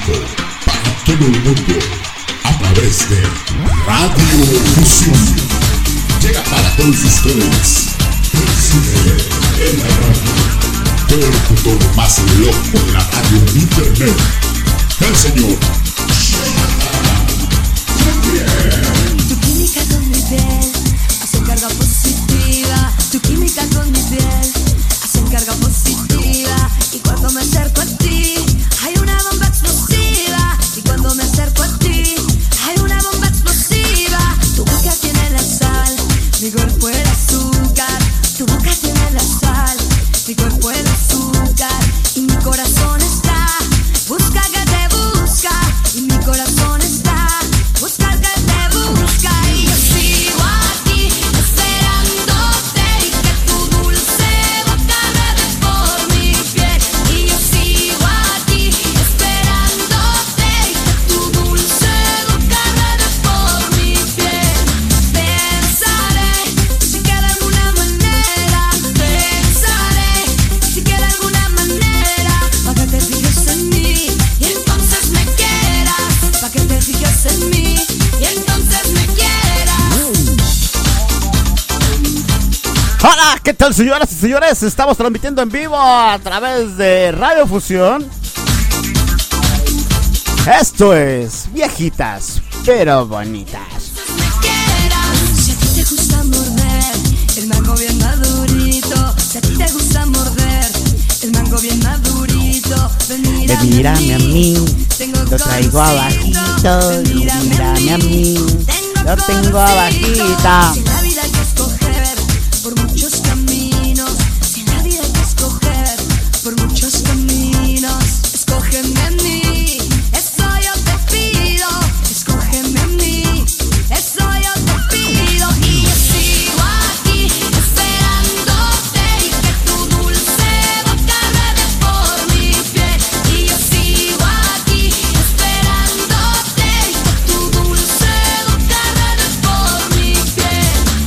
México, para todo el mundo, a través de Radio Fusión. Llega para todos ustedes el cine en la radio. Todo el futuro más loco de la radio en internet. El señor Tu química con mi piel hace carga positiva. Tu química con mi piel hace carga positiva. Y cuando me acerco a ti hay una bomba explosiva. Y cuando me acerco a ti hay una bomba explosiva. Tu boca tiene la sal, mi cuerpo el azúcar. Tu boca tiene la sal, mi cuerpo el azúcar. Y mi corazón está, busca que te busca. Y mi corazón está, busca que te busca. Y yo sigo aquí esperándote y que tu dulce boca bebe por mi piel. Y yo sigo aquí esperándote y que tu dulce boca bebe por mi piel. Pensaré si queda alguna manera, pensaré si queda alguna manera, pa' que te fijes en mí y entonces me quieras, pa' que te fijes en mí y entonces me quieras. Hola, ¿qué tal, señoras y señores? Estamos transmitiendo en vivo a través de Radio Fusión. Esto es Viejitas pero Bonitas. Si a ti te gusta morder el mango bien madurito, si a ti te gusta morder el mango bien madurito, Mírame a mí, lo traigo abajito. Mírame a mí, lo tengo abajito. Si en la vida hay que escoger por muchos caminos, si en la vida hay que escoger por muchos caminos, escógeme a mí, eso yo te pido, escógeme a mí, eso yo te pido. Y yo sigo aquí esperándote y que tu dulce boca bebe por mi piel. Y yo sigo aquí esperándote y que tu dulce boca bebe por mi piel.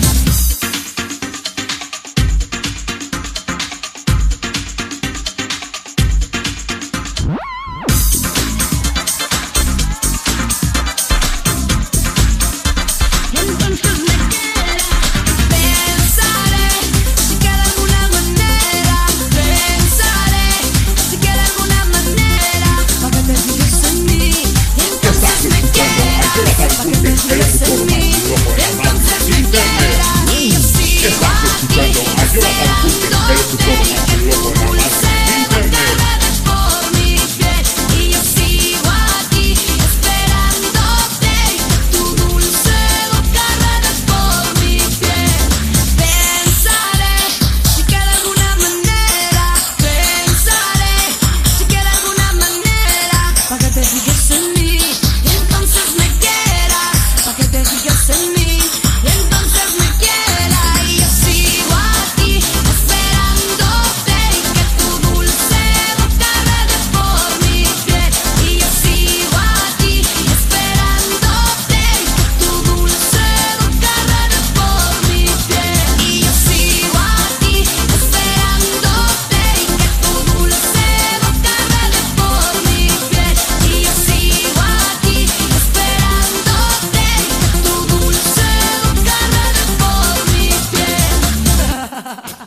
Entonces me quieras, pensaré si queda alguna manera, pensaré si queda alguna manera, pa' que te fijes en mí y entonces me quieras, pa' que te fijes en mí y entonces me quieras. Y yo sigo aquí esperándote y que tu dulce boca bebe por mi piel. Y yo sigo aquí esperándote y que tu dulce boca bebe por mi piel. Pensaré si queda alguna manera, pensaré si queda alguna manera, pa' que te fijes en mí y entonces me quieras, pa' que te fijes en mí y entonces me quieras. Y yo sigo aquí esperándote y que tu dulce boca bebe por mi piel. Y yo sigo aquí esperándote y que tu dulce boca bebe por mi piel. Y yo sigo aquí esperándote y que tu dulce boca bebe por mi piel. Y yo sigo aquí esperándote y que tu dulce boca bebe por mi piel.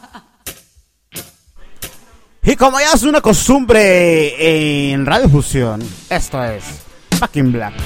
Y como ya es una costumbre en Radio Fusión, esto es Back in Black.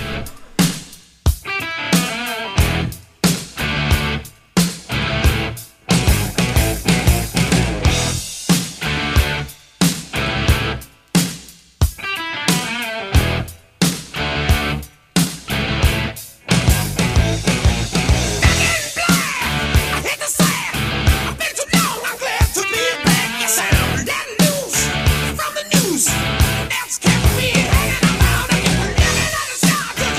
I hate to say it, I've been too long, I'm glad to be back. Yes, I'm that news from the news. That's kept me hanging around again, living on the side.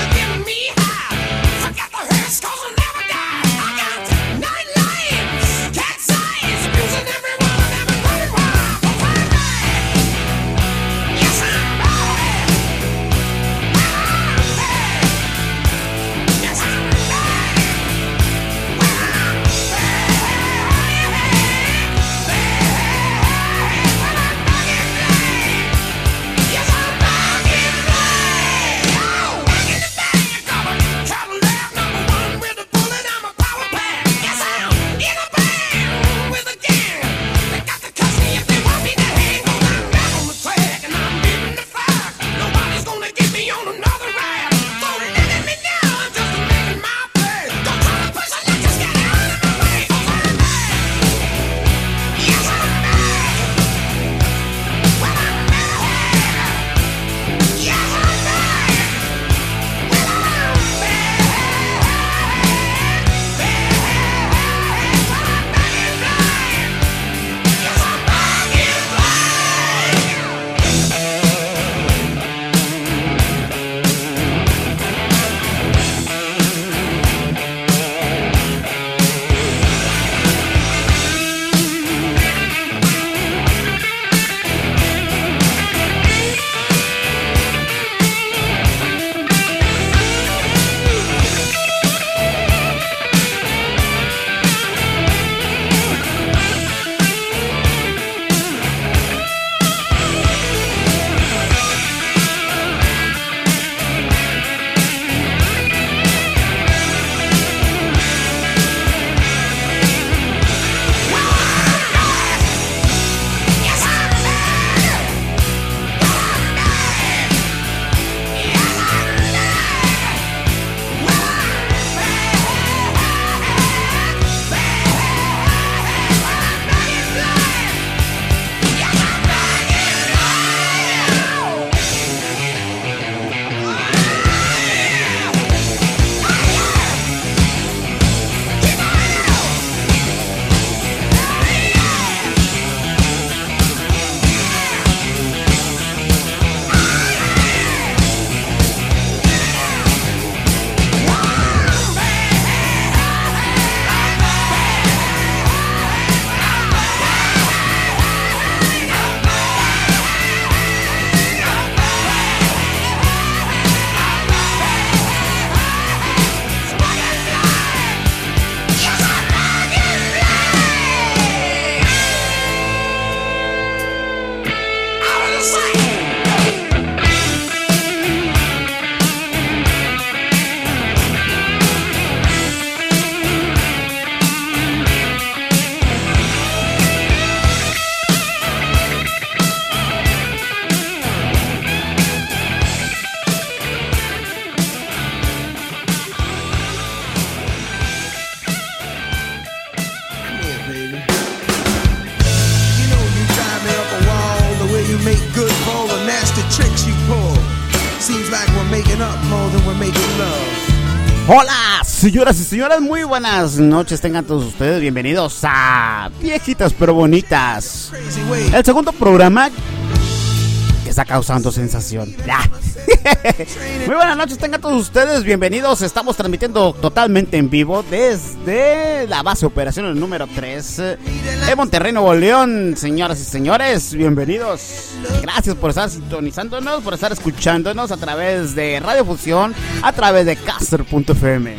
Hola, señoras y señores, muy buenas noches. Tengan todos ustedes bienvenidos a Viejitas pero Bonitas, el segundo programa que está causando sensación. Muy buenas noches, tengan todos ustedes bienvenidos. Estamos transmitiendo totalmente en vivo desde la base de operaciones número 3 de Monterrey, Nuevo León. Señoras y señores, bienvenidos. Gracias por estar sintonizándonos, por estar escuchándonos a través de Radio Fusión, a través de Caster.fm.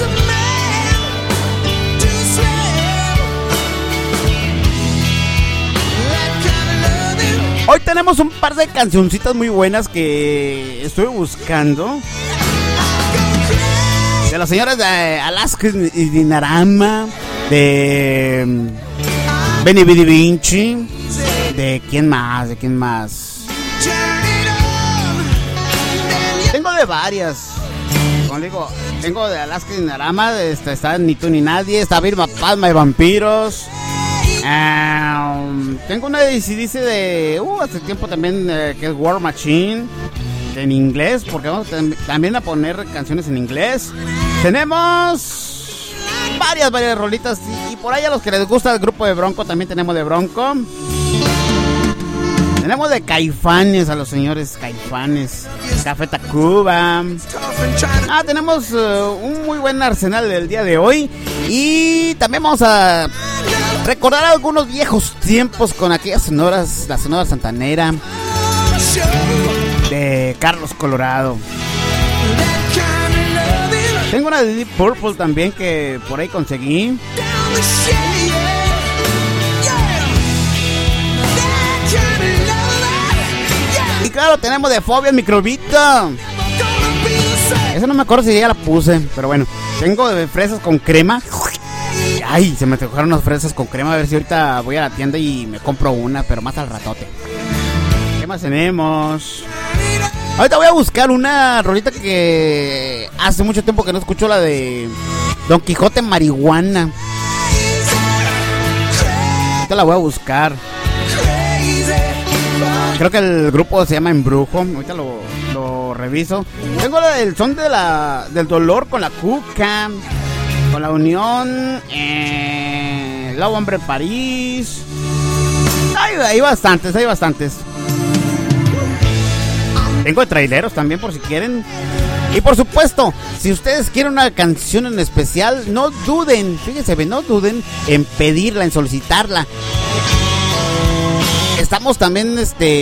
Hoy tenemos un par de cancioncitas muy buenas que estuve buscando, de los señores de Alaska y Dinarama, de Benny Bidi Vinci, de quién más, tengo de varias. Como digo, tengo de Alaska y Dinarama, está Ni Tú Ni Nadie, está Vilma Palma y Vampiros. Tengo una de AC/DC de hace tiempo también, que es War Machine, en inglés, porque vamos también a poner canciones en inglés. Tenemos varias rolitas, y por ahí a los que les gusta el grupo de Bronco, también tenemos de Bronco. Tenemos de Caifanes, a los señores Caifanes, Café Tacuba. Tenemos un muy buen arsenal del día de hoy. Y también vamos a recordar algunos viejos tiempos con aquellas sonoras, la Sonora Santanera de Carlos Colorado. Tengo una de Deep Purple también que por ahí conseguí. Y claro, tenemos de Fobia el Microbito. Eso no me acuerdo si ya la puse, pero bueno. Tengo de fresas con crema. Ay, se me tocaron unas fresas con crema. A ver si ahorita voy a la tienda y me compro una, pero más al ratote. ¿Qué más tenemos? Ahorita voy a buscar una rolita que hace mucho tiempo que no escucho, la de Don Quijote Marihuana. Ahorita la voy a buscar. Creo que el grupo se llama Embrujo. Ahorita lo reviso. Tengo la del son del dolor con la Cuca, con la Unión, Lobo Hombre París. Hay bastantes. Tengo de traileros también por si quieren. Y por supuesto, si ustedes quieren una canción en especial, no duden, fíjense, no duden en pedirla, en solicitarla. Estamos también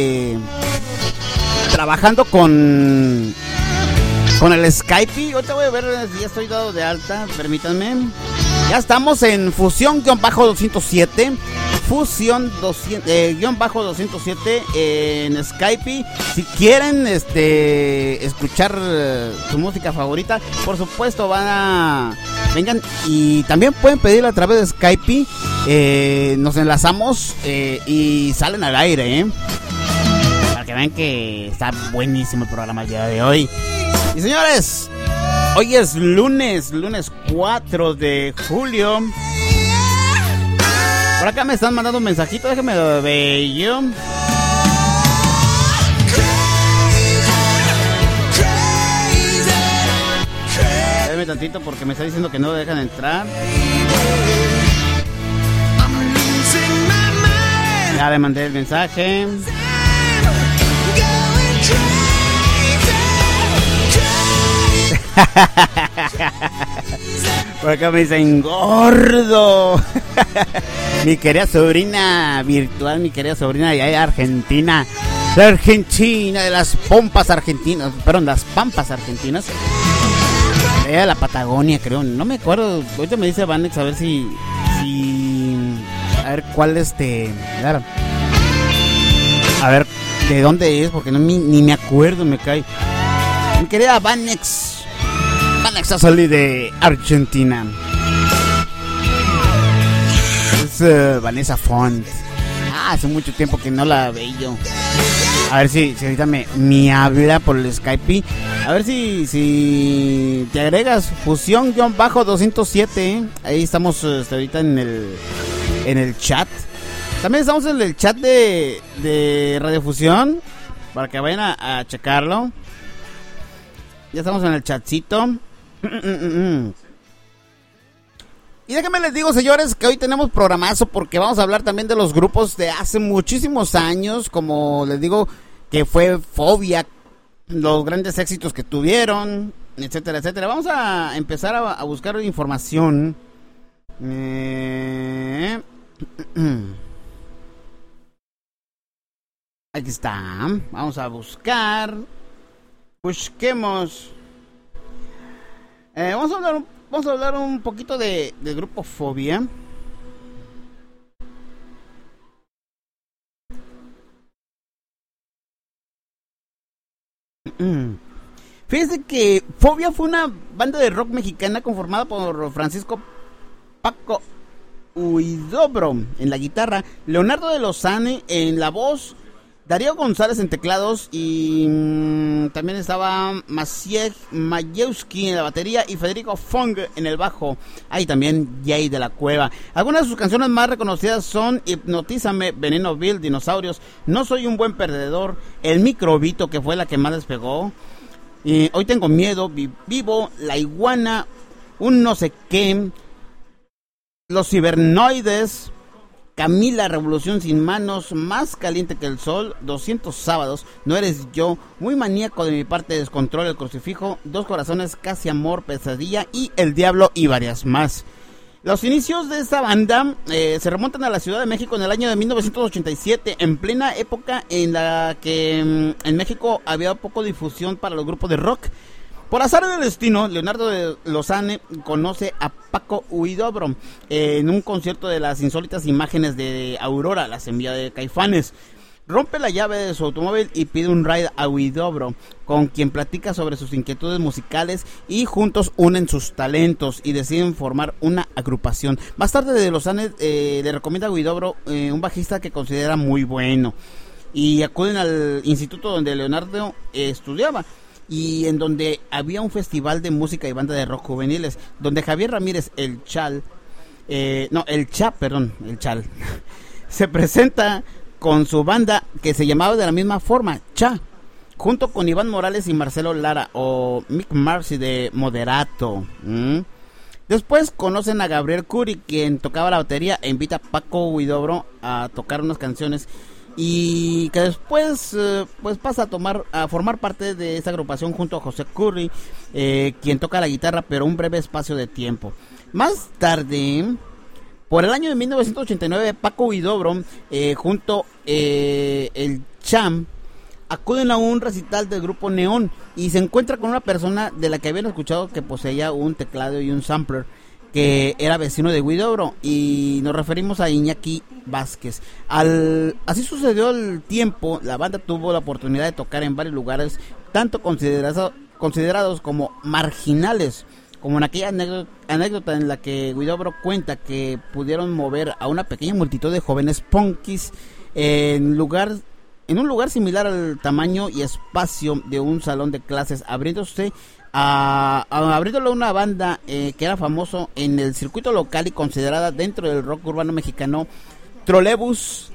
trabajando con el Skype. Ahorita voy a ver si ya estoy dado de alta, permítanme. Ya estamos en Fusión-207. Fusión-207 en Skype. Si quieren escuchar su música favorita, por supuesto vengan y también pueden pedirla a través de Skype. Nos enlazamos y salen al aire, para que vean que está buenísimo el programa el día de hoy. Y señores, hoy es lunes 4 de julio. Por acá me están mandando un mensajito, déjenme lo ver yo. Déjenme tantito porque me está diciendo que no dejan entrar. Ya le mandé el mensaje. Por acá me dicen gordo. Mi querida sobrina virtual, mi querida sobrina de allá de Argentina. De Argentina, de las pompas argentinas. Perdón, las pampas argentinas. De allá de la Patagonia, creo. No me acuerdo. Ahorita me dice Vanex a ver si a ver cuál claro. A ver de dónde es, porque ni me acuerdo, me cae. Mi querida Vanex a salir de Argentina. Es Vanessa Font. Hace mucho tiempo que no la veía. A ver si ahorita me habla por el Skype. A ver si te agregas Fusión-207. Ahí estamos ahorita en el chat. También estamos en el chat de Radio Fusión, para que vayan a checarlo. Ya estamos en el chatcito. Y déjenme les digo, señores, que hoy tenemos programazo porque vamos a hablar también de los grupos de hace muchísimos años, como les digo, que fue Fobia, los grandes éxitos que tuvieron, etcétera, etcétera. Vamos a empezar a buscar información. Aquí está. Vamos a buscar. Busquemos. Vamos a hablar un poquito del grupo Fobia. Fíjense que Fobia fue una banda de rock mexicana conformada por Francisco Paco Huidobro en la guitarra, Leonardo de Lozane en la voz, Darío González en teclados y también estaba Maciej Majewski en la batería y Federico Fong en el bajo. Ahí también Jay de la Cueva. Algunas de sus canciones más reconocidas son Hipnotízame, Veneno Vil, Dinosaurios, No Soy un Buen Perdedor, El Microbito, que fue la que más despegó, Hoy Tengo Miedo, Vivo, La Iguana, Un No sé qué, Los Cibernoides, Camila, Revolución sin Manos, Más Caliente que el Sol, 200 Sábados, No Eres Yo, Muy Maníaco de mi parte, Descontrol, El Crucifijo, Dos Corazones, Casi Amor, Pesadilla y El Diablo y varias más. Los inicios de esta banda se remontan a la Ciudad de México en el año de 1987, en plena época en la que en México había poco difusión para los grupos de rock. Por azar del destino, Leonardo de Lozane conoce a Paco Huidobro en un concierto de las insólitas imágenes de Aurora, la semilla de Caifanes. Rompe la llave de su automóvil y pide un ride a Huidobro, con quien platica sobre sus inquietudes musicales y juntos unen sus talentos y deciden formar una agrupación. Más tarde de Lozane le recomienda a Huidobro un bajista que considera muy bueno y acuden al instituto donde Leonardo estudiaba y en donde había un festival de música y banda de rock juveniles, donde Javier Ramírez, el Chal, se presenta con su banda que se llamaba de la misma forma, Cha, junto con Iván Morales y Marcelo Lara o Mick Marcy de Moderato. Después conocen a Gabriel Curi, quien tocaba la batería, e invita a Paco Huidobro a tocar unas canciones y que después pues pasa a formar parte de esta agrupación junto a José Curry, quien toca la guitarra, pero un breve espacio de tiempo. Más tarde, por el año de 1989, Paco Huidobro junto el Cham acuden a un recital del grupo Neón y se encuentra con una persona de la que habían escuchado que poseía un teclado y un sampler, que era vecino de Huidobro, y nos referimos a Iñaki Vázquez. Así sucedió el tiempo, la banda tuvo la oportunidad de tocar en varios lugares, tanto considerados como marginales, como en aquella anécdota en la que Huidobro cuenta que pudieron mover a una pequeña multitud de jóvenes punkis en un lugar similar al tamaño y espacio de un salón de clases, abriéndole a una banda que era famoso en el circuito local y considerada dentro del rock urbano mexicano, Trolebús.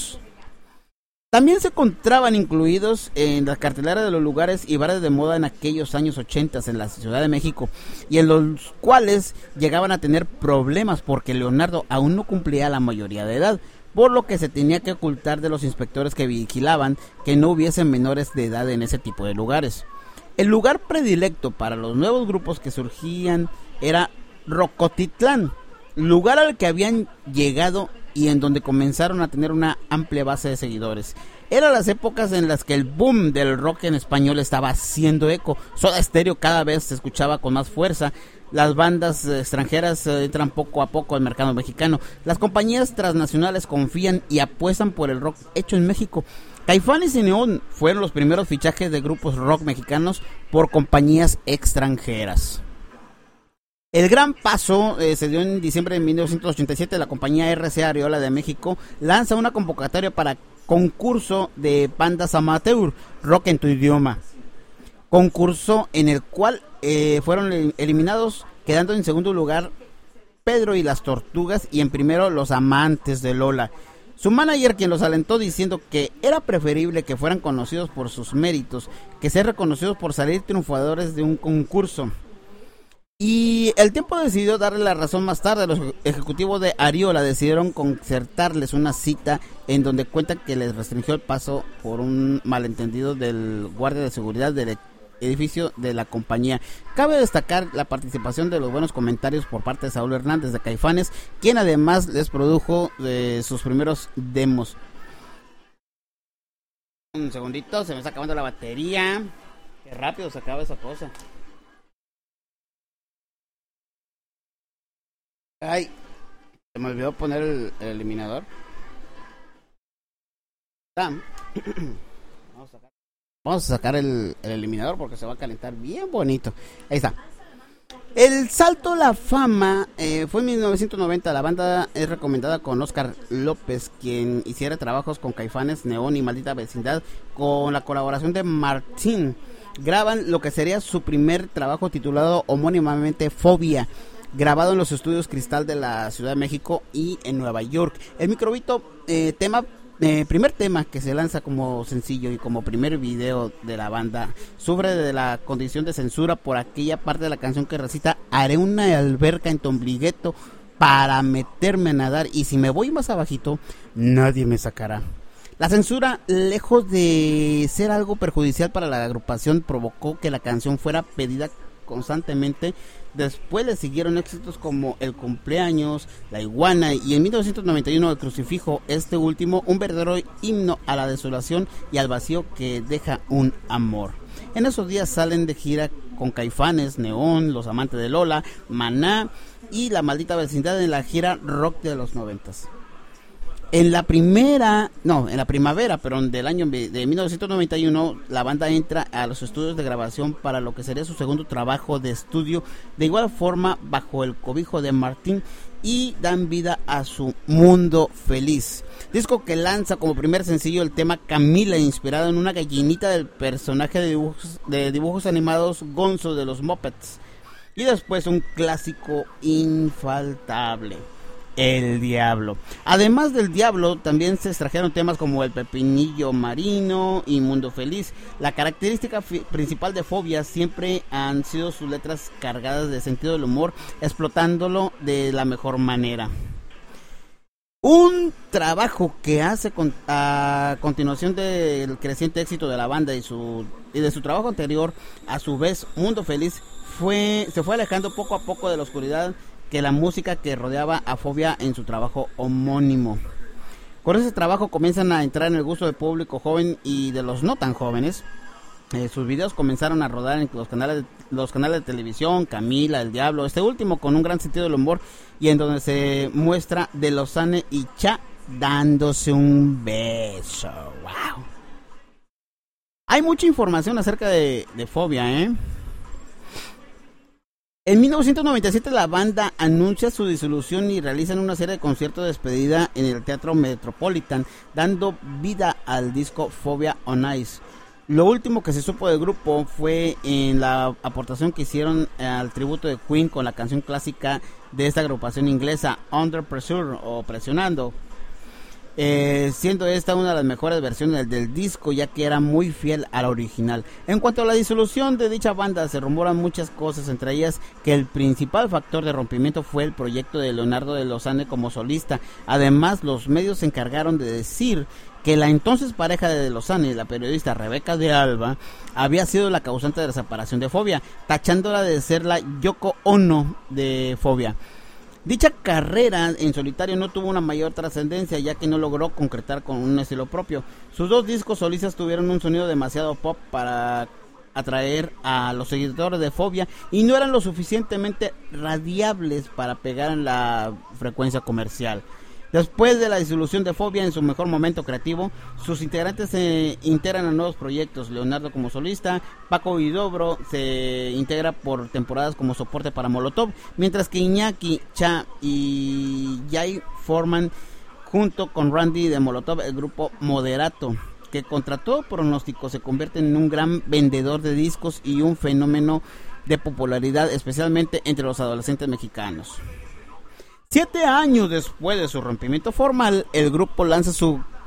También se encontraban incluidos en la cartelera de los lugares y bares de moda en aquellos años 80 en la Ciudad de México, y en los cuales llegaban a tener problemas porque Leonardo aún no cumplía la mayoría de edad, por lo que se tenía que ocultar de los inspectores que vigilaban que no hubiesen menores de edad en ese tipo de lugares. El lugar predilecto para los nuevos grupos que surgían era Rocotitlán, lugar al que habían llegado y en donde comenzaron a tener una amplia base de seguidores. Eran las épocas en las que el boom del rock en español estaba haciendo eco. Soda Stereo cada vez se escuchaba con más fuerza. Las bandas extranjeras entran poco a poco al mercado mexicano. Las compañías transnacionales confían y apuestan por el rock hecho en México. Caifanes y Neón fueron los primeros fichajes de grupos rock mexicanos por compañías extranjeras. El gran paso se dio en diciembre de 1987. La compañía RCA Ariola de México lanza una convocatoria para concurso de bandas amateur, rock en tu idioma. Concurso en el cual fueron eliminados, quedando en segundo lugar Pedro y las Tortugas y en primero Los Amantes de Lola. Su manager, quien los alentó diciendo que era preferible que fueran conocidos por sus méritos que ser reconocidos por salir triunfadores de un concurso. Y el tiempo decidió darle la razón más tarde. Los ejecutivos de Ariola decidieron concertarles una cita en donde cuentan que les restringió el paso por un malentendido del guardia de seguridad del edificio de la compañía. Cabe destacar la participación de los buenos comentarios por parte de Saúl Hernández de Caifanes, quien además les produjo sus primeros demos. Un segundito, se me está acabando la batería. Qué rápido se acaba esa cosa. Ay, se me olvidó poner el eliminador. Vamos a sacar el eliminador porque se va a calentar bien bonito. Ahí está. El salto a la fama fue en 1990. La banda es recomendada con Oscar López, quien hiciera trabajos con Caifanes, Neón y Maldita Vecindad, con la colaboración de Martín. Graban lo que sería su primer trabajo titulado homónimamente Fobia, grabado en los estudios Cristal de la Ciudad de México y en Nueva York. El Microbito, primer tema que se lanza como sencillo y como primer video de la banda, sufre de la condición de censura por aquella parte de la canción que recita: haré una alberca en tu ombligueto para meterme a nadar, y si me voy más abajito nadie me sacará. La censura, lejos de ser algo perjudicial para la agrupación, provocó que la canción fuera pedida constantemente. Después le siguieron éxitos como El Cumpleaños, La Iguana y en 1991 El Crucifijo, este último un verdadero himno a la desolación y al vacío que deja un amor. En esos días salen de gira con Caifanes, Neón, Los Amantes de Lola, Maná y La Maldita Vecindad en la gira rock de los 90s. En la primavera, pero del año de 1991, la banda entra a los estudios de grabación para lo que sería su segundo trabajo de estudio, de igual forma bajo el cobijo de Martín, y dan vida a su Mundo Feliz, disco que lanza como primer sencillo el tema Camila, inspirado en una gallinita del personaje de dibujos animados Gonzo de los Muppets, y después un clásico infaltable, El Diablo. Además del Diablo, también se extrajeron temas como El Pepinillo Marino y Mundo Feliz. La característica principal de Fobia siempre han sido sus letras cargadas de sentido del humor, explotándolo de la mejor manera. Un trabajo que hace a continuación del creciente éxito de la banda y de su trabajo anterior, a su vez Mundo Feliz se fue alejando poco a poco de la oscuridad que la música que rodeaba a Fobia en su trabajo homónimo. Con ese trabajo comienzan a entrar en el gusto del público joven y de los no tan jóvenes. Sus videos comenzaron a rodar en los canales de televisión, Camila, El Diablo, este último con un gran sentido del humor, y en donde se muestra de Lozane y Cha dándose un beso. ¡Wow! Hay mucha información acerca de Fobia, En 1997 la banda anuncia su disolución y realizan una serie de conciertos de despedida en el Teatro Metropolitan, dando vida al disco Fobia on Ice. Lo último que se supo del grupo fue en la aportación que hicieron al tributo de Queen con la canción clásica de esta agrupación inglesa, Under Pressure o Presionando, siendo esta una de las mejores versiones del disco, ya que era muy fiel a la original. En cuanto a la disolución de dicha banda, se rumoran muchas cosas, entre ellas que el principal factor de rompimiento fue el proyecto de Leonardo de Lozane como solista. Además, los medios se encargaron de decir que la entonces pareja de Lozane, la periodista Rebeca de Alba, había sido la causante de la separación de Fobia, tachándola de ser la Yoko Ono de Fobia. Dicha carrera en solitario no tuvo una mayor trascendencia, ya que no logró concretar con un estilo propio. Sus dos discos solistas tuvieron un sonido demasiado pop para atraer a los seguidores de Fobia y no eran lo suficientemente radiables para pegar en la frecuencia comercial. Después de la disolución de Fobia en su mejor momento creativo, sus integrantes se integran a nuevos proyectos. Leonardo como solista, Paco Huidobro se integra por temporadas como soporte para Molotov, mientras que Iñaki, Cha y Jay forman junto con Randy de Molotov el grupo Moderato, que contra todo pronóstico se convierte en un gran vendedor de discos y un fenómeno de popularidad, especialmente entre los adolescentes mexicanos. 7 años después de su rompimiento formal, el grupo lanza su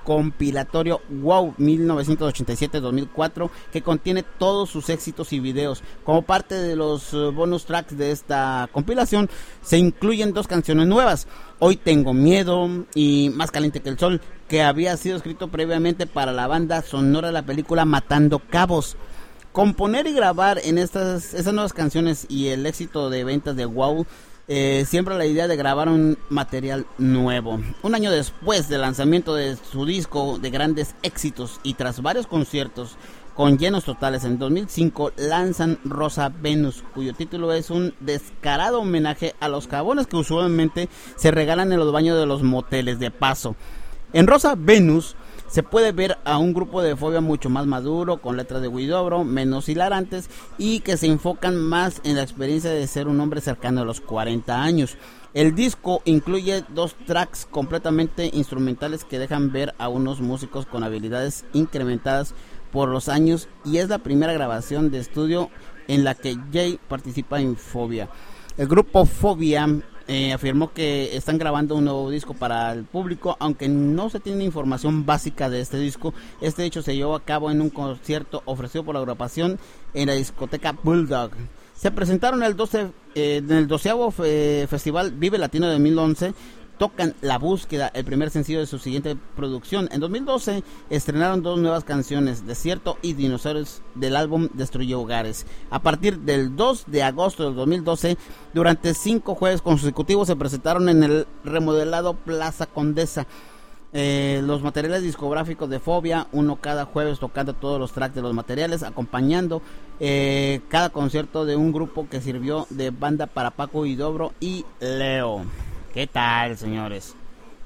compilatorio Wow 1987-2004, que contiene todos sus éxitos y videos. Como parte de los bonus tracks de esta compilación se incluyen 2 canciones nuevas: Hoy Tengo Miedo y Más Caliente que el Sol, que había sido escrito previamente para la banda sonora de la película Matando Cabos. Componer y grabar en estas nuevas canciones y el éxito de ventas de Wow siembra la idea de grabar un material nuevo. Un año después del lanzamiento de su disco de grandes éxitos y tras varios conciertos con llenos totales, en 2005 lanzan Rosa Venus, cuyo título es un descarado homenaje a los jabones que usualmente se regalan en los baños de los moteles de paso. En Rosa Venus se puede ver a un grupo de Fobia mucho más maduro, con letras de Huidobro menos hilarantes y que se enfocan más en la experiencia de ser un hombre cercano a los 40 años. El disco incluye 2 tracks completamente instrumentales que dejan ver a unos músicos con habilidades incrementadas por los años, y es la primera grabación de estudio en la que Jay participa en Fobia. El grupo Fobia afirmó que están grabando un nuevo disco para el público, aunque no se tiene información básica de este disco. Este hecho se llevó a cabo en un concierto ofrecido por la agrupación en la discoteca Bulldog. Se presentaron en el 12º Festival Vive Latino de 2011. Tocan La Búsqueda, el primer sencillo de su siguiente producción. En 2012 estrenaron 2 nuevas canciones, Desierto y Dinosaurios, del álbum Destruye Hogares. A partir del 2 de agosto del 2012, durante 5 jueves consecutivos se presentaron en el remodelado Plaza Condesa. Los materiales discográficos de Fobia, uno cada jueves tocando todos los tracks de los materiales, acompañando cada concierto de un grupo que sirvió de banda para Paco Huidobro y Leo. ¿Qué tal, señores?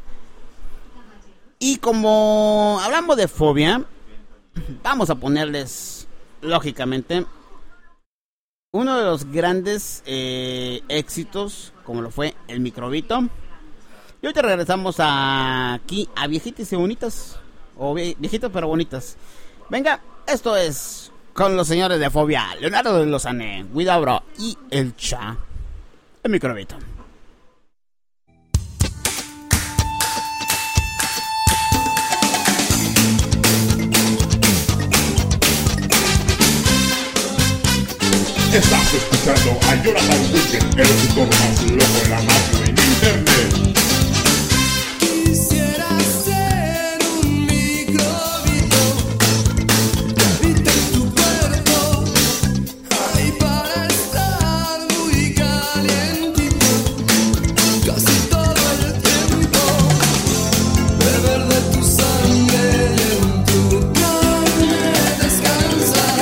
Y como hablamos de Fobia, vamos a ponerles, lógicamente, uno de los grandes éxitos, como lo fue El Microbito. Y hoy te regresamos aquí a Viejitas y Bonitas, o Viejitas pero Bonitas. Venga, esto es con los señores de Fobia, Leonardo de Lozane, Huidobro y El Cha. El Microbito. Estás escuchando a Jonathan Wicked, el locutor más loco de la radio en internet. Quisiera ser un microbito que habita en tu cuerpo, ahí para estar muy calientito, casi todo el tiempo, beber de tu sangre y en tu carne descansar.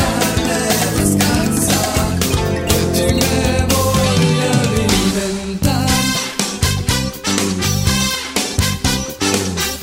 De ti me voy a alimentar.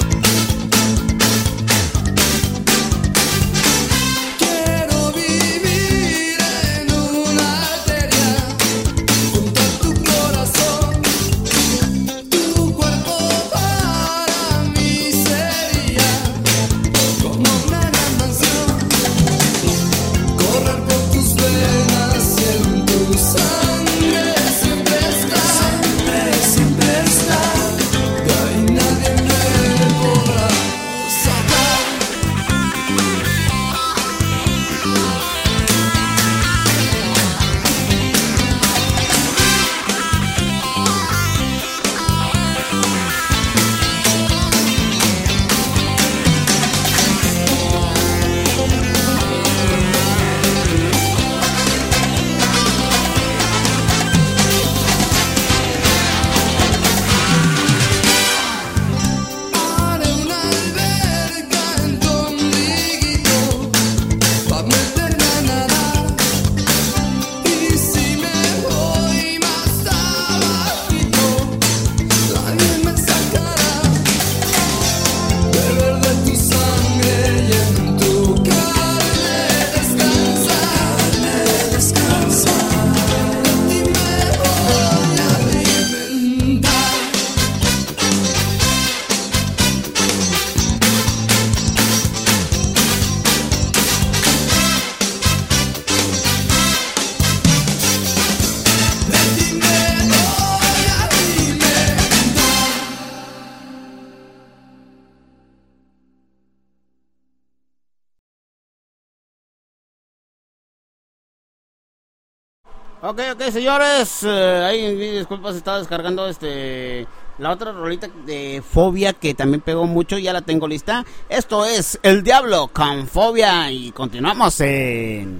Ok, señores. Ahí, disculpas, estaba descargando la otra rolita de Fobia que también pegó mucho. Ya la tengo lista. Esto es El Diablo con Fobia. Y continuamos en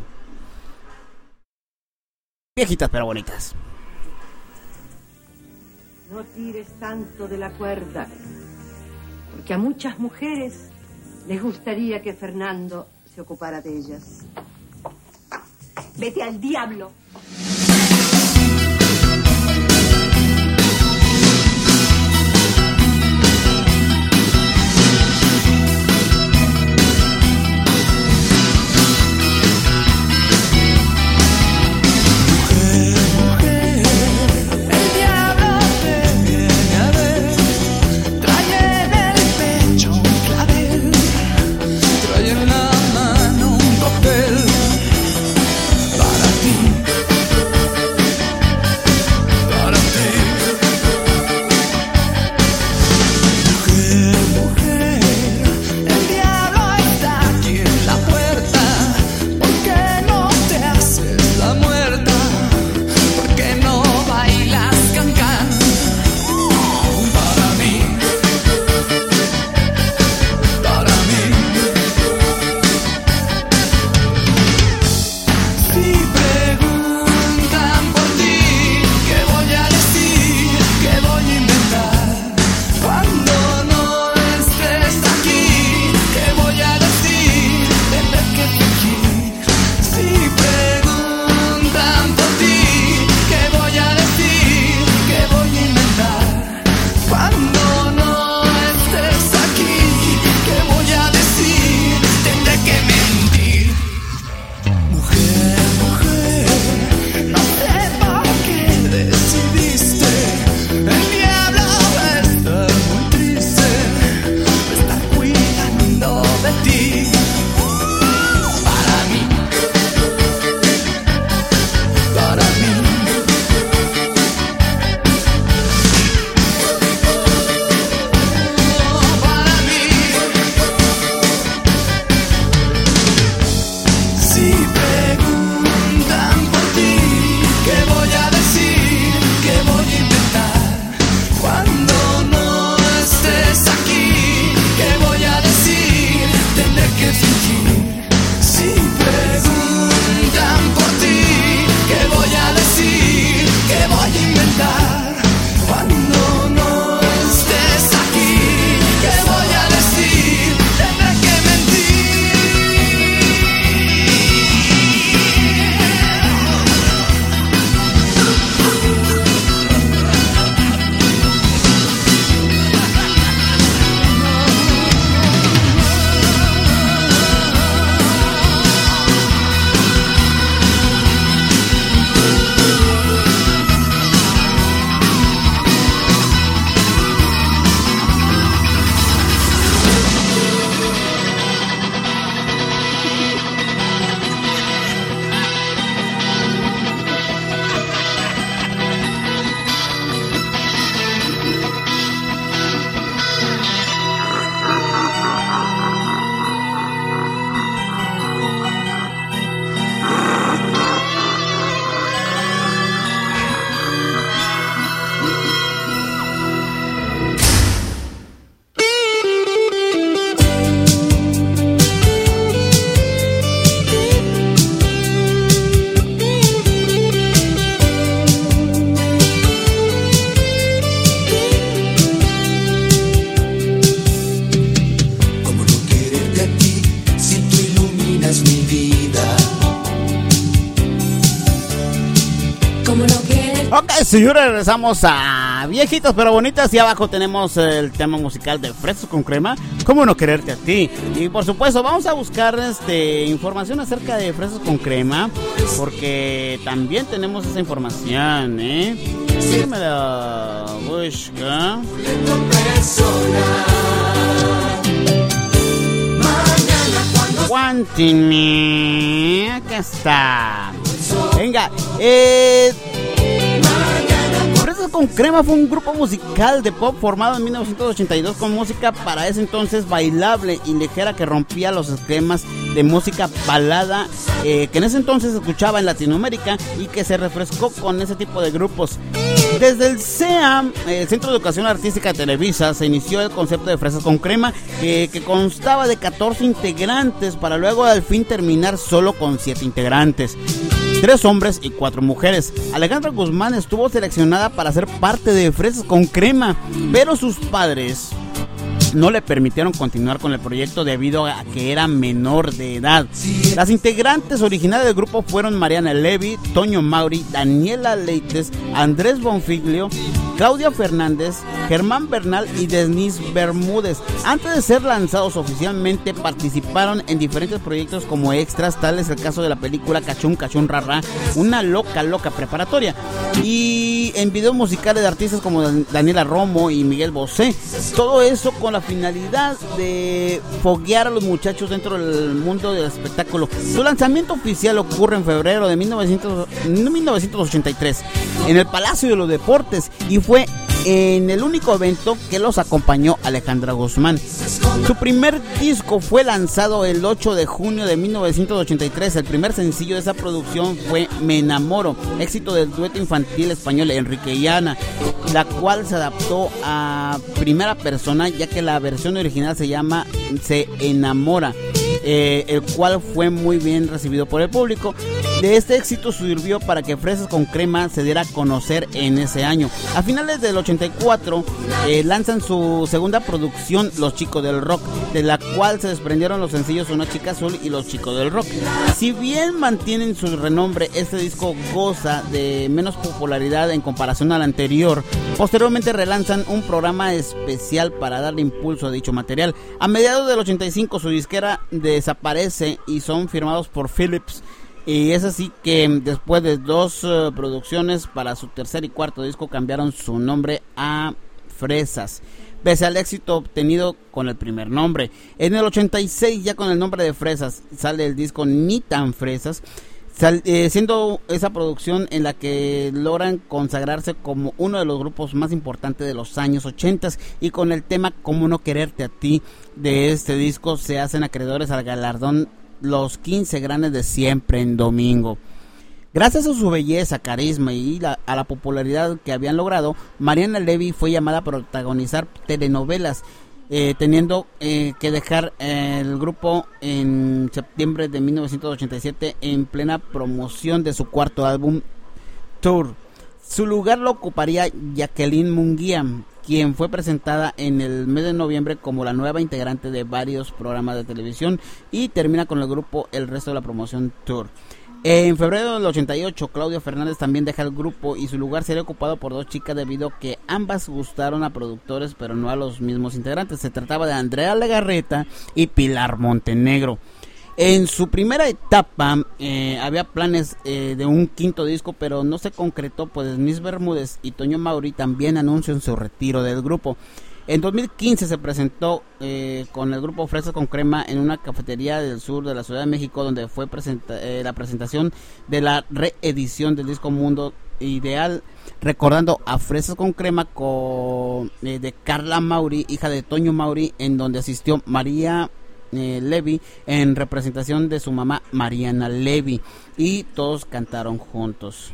Viejitas pero Bonitas. No tires tanto de la cuerda, porque a muchas mujeres les gustaría que Fernando se ocupara de ellas. Vete al diablo. Señores, regresamos a Viejitas pero Bonitas y abajo tenemos el tema musical de Fresas con Crema, ¿Cómo no quererte a ti? Y por supuesto vamos a buscar información acerca de Fresas con Crema, porque también tenemos esa información, Sí, me la busca. Aguántenme, acá está. Venga, Fresas con Crema fue un grupo musical de pop formado en 1982 con música para ese entonces bailable y ligera que rompía los esquemas de música balada que en ese entonces se escuchaba en Latinoamérica y que se refrescó con ese tipo de grupos. Desde el CEAM, el Centro de Educación Artística de Televisa, se inició el concepto de Fresas con Crema, que constaba de 14 integrantes para luego al fin terminar solo con 7 integrantes, 3 hombres y 4 mujeres. Alejandra Guzmán estuvo seleccionada para ser parte de Fresas con Crema, pero sus padres no le permitieron continuar con el proyecto debido a que era menor de edad. Las integrantes originales del grupo fueron Mariana Levy, Toño Mauri, Daniela Leites, Andrés Bonfiglio, Claudia Fernández, Germán Bernal y Denise Bermúdez. Antes de ser lanzados oficialmente, participaron en diferentes proyectos como extras, tal es el caso de la película Cachún Cachún Rarra, una loca preparatoria, y en videos musicales de artistas como Daniela Romo y Miguel Bosé. Todo eso con la finalidad de foguear a los muchachos dentro del mundo del espectáculo. Su lanzamiento oficial ocurre en febrero de 1983 en el Palacio de los Deportes y fue en el único evento que los acompañó Alejandra Guzmán. Su primer disco fue lanzado el 8 de junio de 1983. El primer sencillo de esa producción fue Me Enamoro, éxito del dueto infantil español Enrique y Ana, la cual se adaptó a primera persona ya que la versión original se llama Se Enamora, el cual fue muy bien recibido por el público. De este éxito sirvió para que Fresas con Crema se diera a conocer en ese año. A finales del 84 lanzan su segunda producción, Los Chicos del Rock, de la cual se desprendieron los sencillos Una Chica Azul y Los Chicos del Rock. Si bien mantienen su renombre, este disco goza de menos popularidad en comparación al anterior. Posteriormente relanzan un programa especial para darle impulso a dicho material. A mediados del 85 su disquera desaparece y son firmados por Philips. Y es así que después de 2 producciones para su tercer y cuarto disco cambiaron su nombre a Fresas, pese al éxito obtenido con el primer nombre. En el 86 ya con el nombre de Fresas sale el disco Ni Tan Fresas, siendo esa producción en la que logran consagrarse como uno de los grupos más importantes de los años 80 y con el tema Cómo No Quererte a Ti de este disco se hacen acreedores al galardón Los 15 Grandes de Siempre en Domingo. Gracias a su belleza, carisma y a la popularidad que habían logrado, Mariana Levy fue llamada a protagonizar telenovelas, teniendo que dejar el grupo en septiembre de 1987 en plena promoción de su cuarto álbum Tour. Su lugar lo ocuparía Jacqueline Munguía, quien fue presentada en el mes de noviembre como la nueva integrante de varios programas de televisión y termina con el grupo el resto de la promoción Tour. En febrero del 88, Claudia Fernández también deja el grupo y su lugar sería ocupado por 2 chicas debido a que ambas gustaron a productores pero no a los mismos integrantes. Se trataba de Andrea Legarreta y Pilar Montenegro. En su primera etapa había planes de un quinto disco, pero no se concretó, pues Denise Bermúdez y Toño Mauri también anuncian su retiro del grupo. En 2015 se presentó con el grupo Fresas con Crema en una cafetería del sur de la Ciudad de México, donde fue la presentación de la reedición del disco Mundo Ideal, recordando a Fresas con Crema de Carla Mauri, hija de Toño Mauri, en donde asistió María Levy en representación de su mamá Mariana Levy y todos cantaron juntos.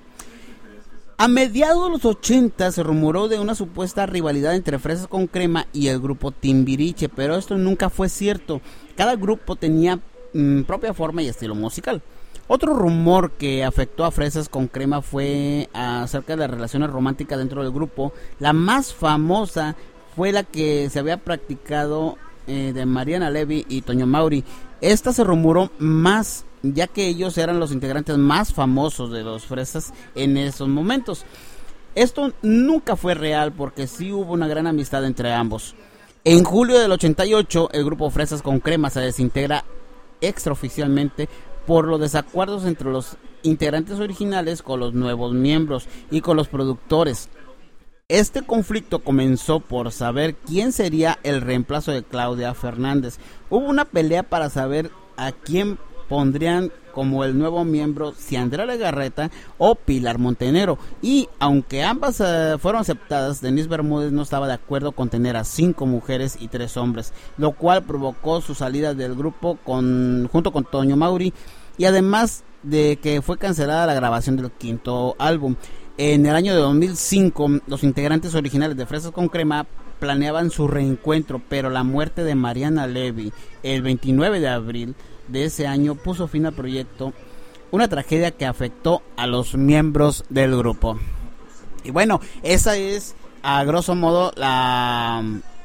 A mediados de los 80 se rumoró de una supuesta rivalidad entre Fresas con Crema y el grupo Timbiriche, pero esto nunca fue cierto. Cada grupo tenía propia forma y estilo musical. Otro rumor que afectó a Fresas con Crema fue acerca de las relaciones románticas dentro del grupo. La más famosa fue la que se había practicado de Mariana Levy y Toño Mauri. Esta se rumoró más, ya que ellos eran los integrantes más famosos de los Fresas en esos momentos. Esto nunca fue real porque sí hubo una gran amistad entre ambos. En julio del 88 el grupo Fresas con Crema se desintegra extraoficialmente por los desacuerdos entre los integrantes originales con los nuevos miembros y con los productores. Este conflicto comenzó por saber quién sería el reemplazo de Claudia Fernández. Hubo una pelea para saber a quién pondrían como el nuevo miembro Ciandra Legarreta o Pilar Montenegro. Y aunque ambas fueron aceptadas, Denise Bermúdez no estaba de acuerdo con tener a 5 mujeres y 3 hombres, lo cual provocó su salida del grupo junto con Toño Mauri, y además de que fue cancelada la grabación del 5º álbum. En el año de 2005, los integrantes originales de Fresas con Crema planeaban su reencuentro, pero la muerte de Mariana Levy el 29 de abril de ese año puso fin al proyecto, una tragedia que afectó a los miembros del grupo. Y bueno, esa es a grosso modo la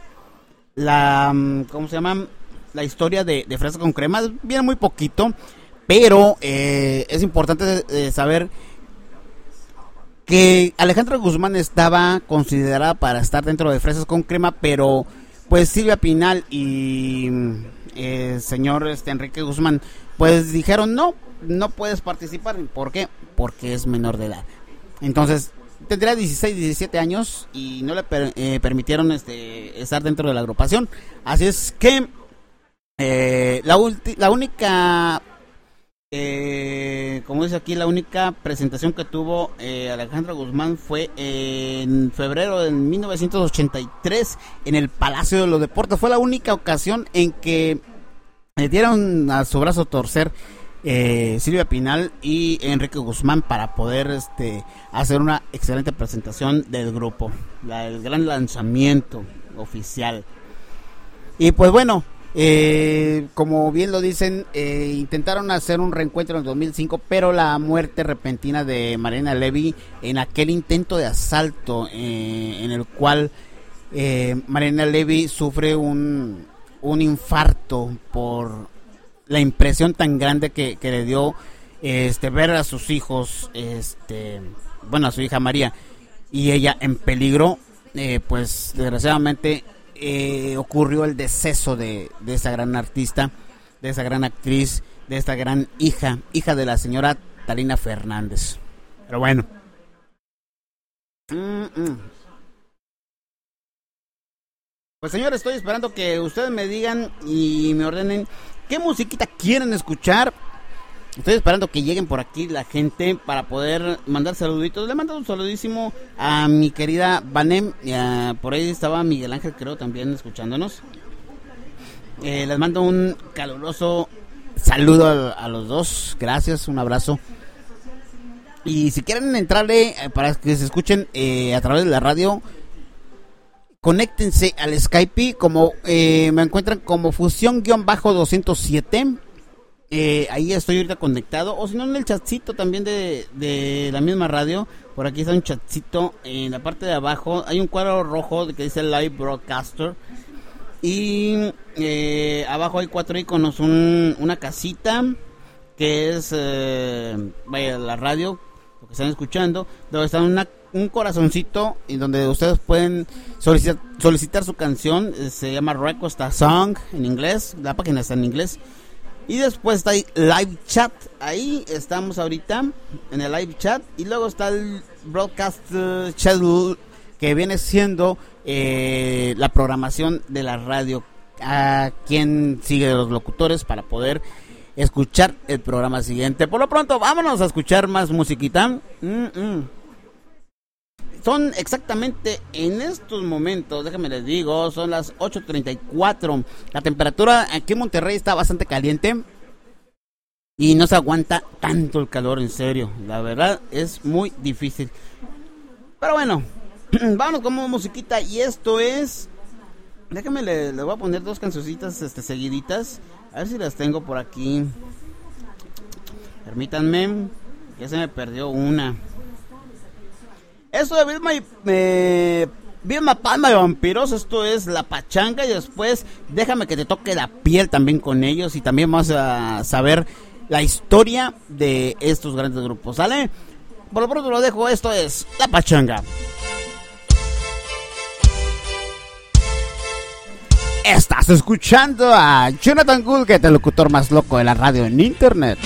¿cómo se llama? La historia de Fresas con Crema. Viene muy poquito, pero es importante saber que Alejandra Guzmán estaba considerada para estar dentro de Fresas con Crema, pero pues Silvia Pinal y señor Enrique Guzmán pues dijeron no puedes participar. ¿Por qué? Porque es menor de edad. Entonces tendría 16, 17 años y no le permitieron estar dentro de la agrupación. Así es que la única como dice aquí, la única presentación que tuvo Alejandra Guzmán fue en febrero de 1983 en el Palacio de los Deportes. Fue la única ocasión en que le dieron a su brazo torcer Silvia Pinal y Enrique Guzmán para poder hacer una excelente presentación del grupo, el gran lanzamiento oficial. Y pues bueno, como bien lo dicen, intentaron hacer un reencuentro en el 2005, pero la muerte repentina de Mariana Levy en aquel intento de asalto en el cual Mariana Levy sufre un infarto por la impresión tan grande que le dio ver a sus hijos, a su hija María y ella en peligro. Pues desgraciadamente ocurrió el deceso de esa gran artista, de esa gran actriz, de esta gran hija de la señora Talina Fernández. Pero bueno, pues señores, estoy esperando que ustedes me digan y me ordenen qué musiquita quieren escuchar. Estoy esperando que lleguen por aquí la gente para poder mandar saluditos. Le mando un saludísimo a mi querida Vanem. Por ahí estaba Miguel Ángel, creo, también escuchándonos. Les mando un caluroso saludo a los dos. Gracias, un abrazo. Y si quieren entrarle para que se escuchen a través de la radio, conéctense al Skype. Como me encuentran como Fusión-207. Ahí estoy ahorita conectado, o si no en el chatcito también de la misma radio. Por aquí está un chatcito, en la parte de abajo hay un cuadro rojo que dice Live Broadcaster y abajo hay 4 iconos, una casita que es la radio, lo que están escuchando, donde está un corazoncito y donde ustedes pueden solicitar su canción. Se llama Request a Song en inglés, la página está en inglés. Y después está ahí live chat, ahí estamos ahorita en el live chat. Y luego está el broadcast schedule, que viene siendo la programación de la radio, a quien sigue los locutores para poder escuchar el programa siguiente. Por lo pronto, vámonos a escuchar más musiquita. Son exactamente en estos momentos, déjenme les digo, son las 8:34. La temperatura aquí en Monterrey está bastante caliente y no se aguanta tanto el calor, en serio. La verdad es muy difícil. Pero bueno, vamos con musiquita y esto es... Déjenme, les voy a poner 2 cancioncitas seguiditas. A ver si las tengo por aquí. Permítanme, ya se me perdió una. Esto de Vilma Palma de Vampiros, esto es La Pachanga. Y después Déjame que te toque la piel también con ellos. Y también vamos a saber la historia de estos grandes grupos, ¿sale? Por lo pronto lo dejo, esto es La Pachanga. Estás escuchando a Jonathan Gould, que es el locutor más loco de la radio en internet.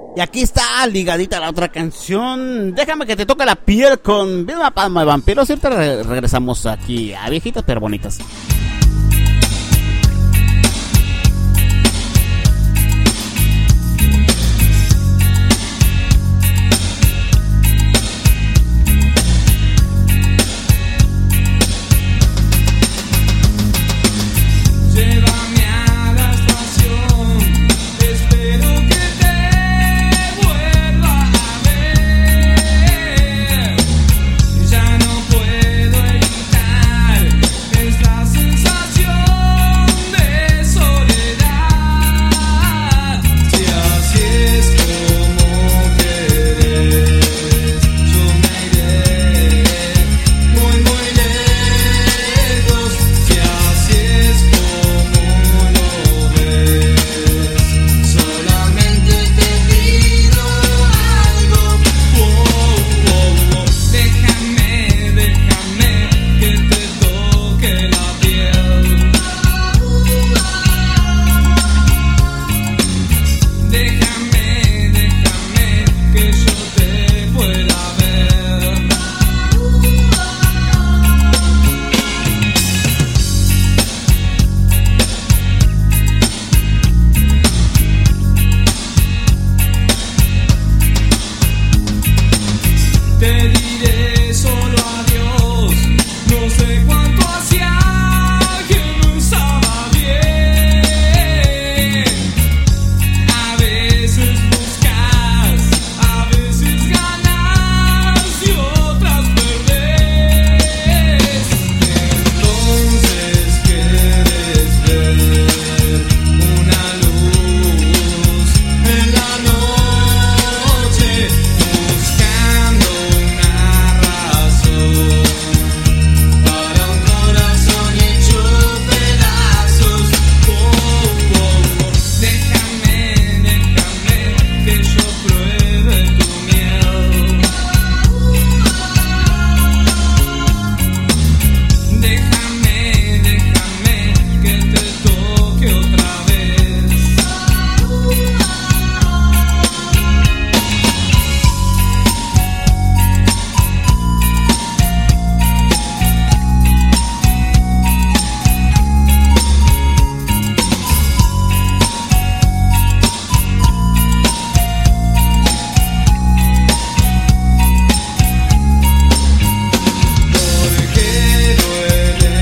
Y aquí está ligadita la otra canción. Déjame que te toque la piel con Vilma Palma de Vampiros. Y ahorita regresamos aquí a viejitas pero bonitas. Llévame a la estación, espero que te vuelva a ver. Ya no puedo evitar esta sensación de soledad. Si así es como querés, yo me iré muy muy lejos. Si así es como lo ves, solamente te pido algo. Déjame que te toque la piel. Déjame que yo te pueda ver. Te diré solo adiós, no sé cuánto hacía que no estaba bien. A veces buscas, a veces ganas y otras perdés. Entonces quieres ver una luz en la noche, buscando una razón para un corazón hecho pedazos. Déjame que yo pruebe tu miel. Déjame que te toque otra vez. Porque duele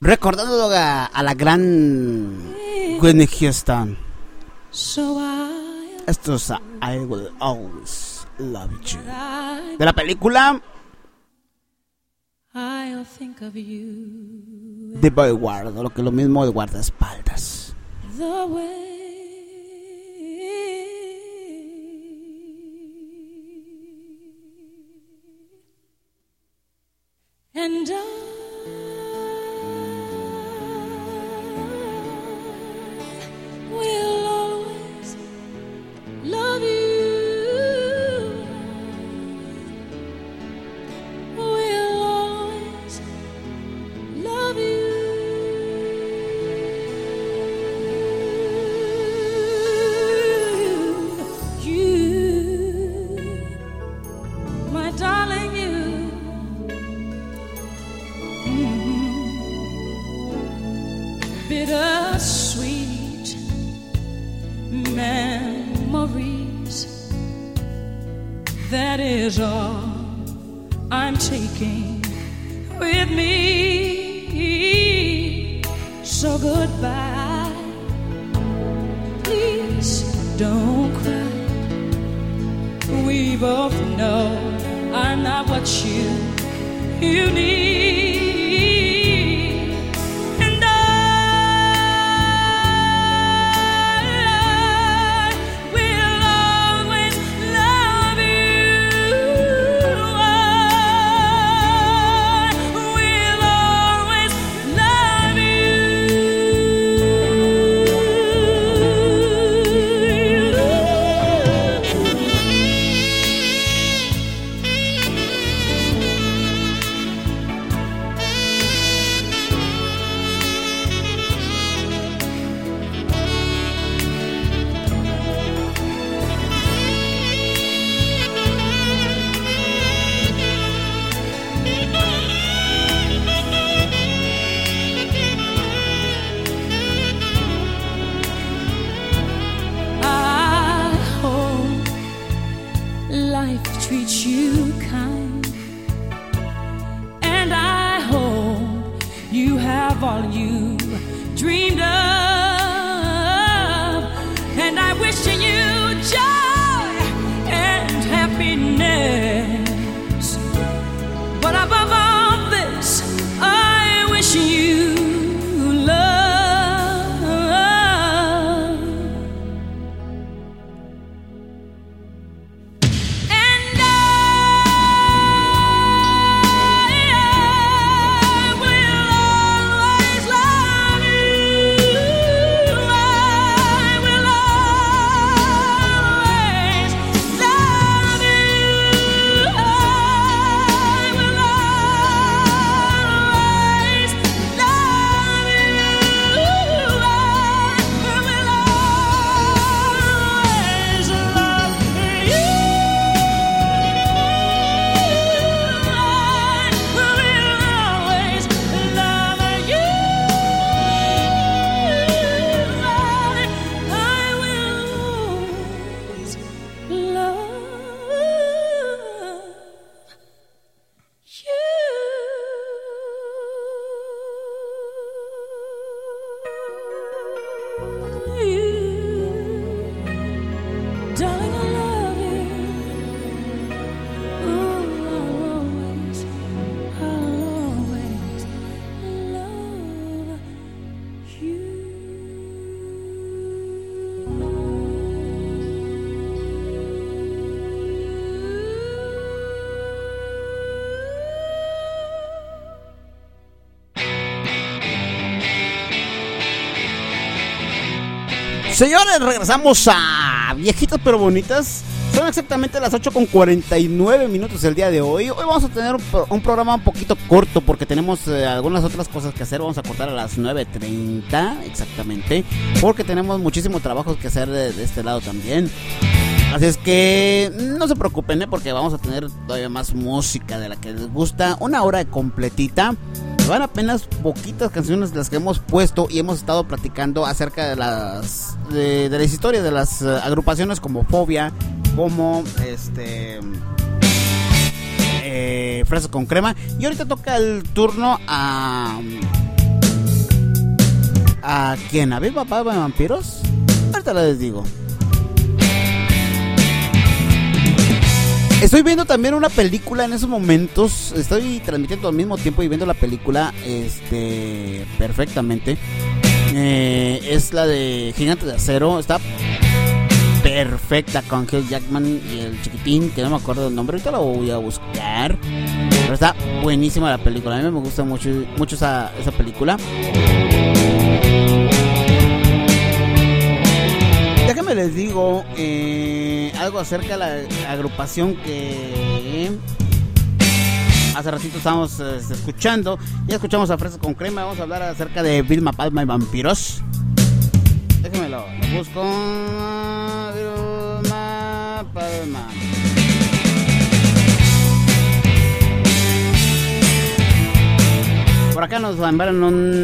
Recordando a la gran Whitney Houston. Esto es I Will Always Love You. De la película I'll think of you The Bodyguard, o lo mismo de guardaespaldas. the way and I will always love you. Will always love you. You, my darling, you. Bittersweet memories. That is all I'm taking with me. So goodbye. Please don't cry. We both know I'm not what you need. And I will always love you. I will always love I hope life treats you kind, and I hope you have all you dreamed of, and I wish you joy and happiness. But above all this, I wish you love. And I will always love you. I will always love you. I will always love you. Darling, I love you. Ooh, I'll always love Señores, regresamos a Viejitas pero Bonitas. Son exactamente las 8:49 el día de hoy. Hoy vamos a tener un programa un poquito corto porque tenemos algunas otras cosas que hacer. Vamos a cortar a las 9:30 exactamente, porque tenemos muchísimo trabajo que hacer de este lado también. Así es que no se preocupen, porque vamos a tener todavía más música de la que les gusta. Una hora completita. Van apenas poquitas canciones de las que hemos puesto y hemos estado platicando acerca de las historias de las agrupaciones como Fobia, como Fresas con Crema. Y ahorita toca el turno a ¿A quién? ¿A Vilma Palma de Vampiros? Ahorita les digo. Estoy viendo también una película en esos momentos. Estoy transmitiendo al mismo tiempo y viendo la película perfectamente. Es la de Gigante de Acero. Está perfecta con Hugh Jackman y el chiquitín, que no me acuerdo del nombre. Ahorita lo voy a buscar. Pero está buenísima la película. A mí me gusta mucho esa película. Déjenme les digo algo acerca de la agrupación que hace ratito estábamos escuchando. Ya escuchamos a Fresas con Crema. Vamos a hablar acerca de Vilma Palma y Vampiros. Déjenme lo busco. Vilma Palma. Por acá nos enviaron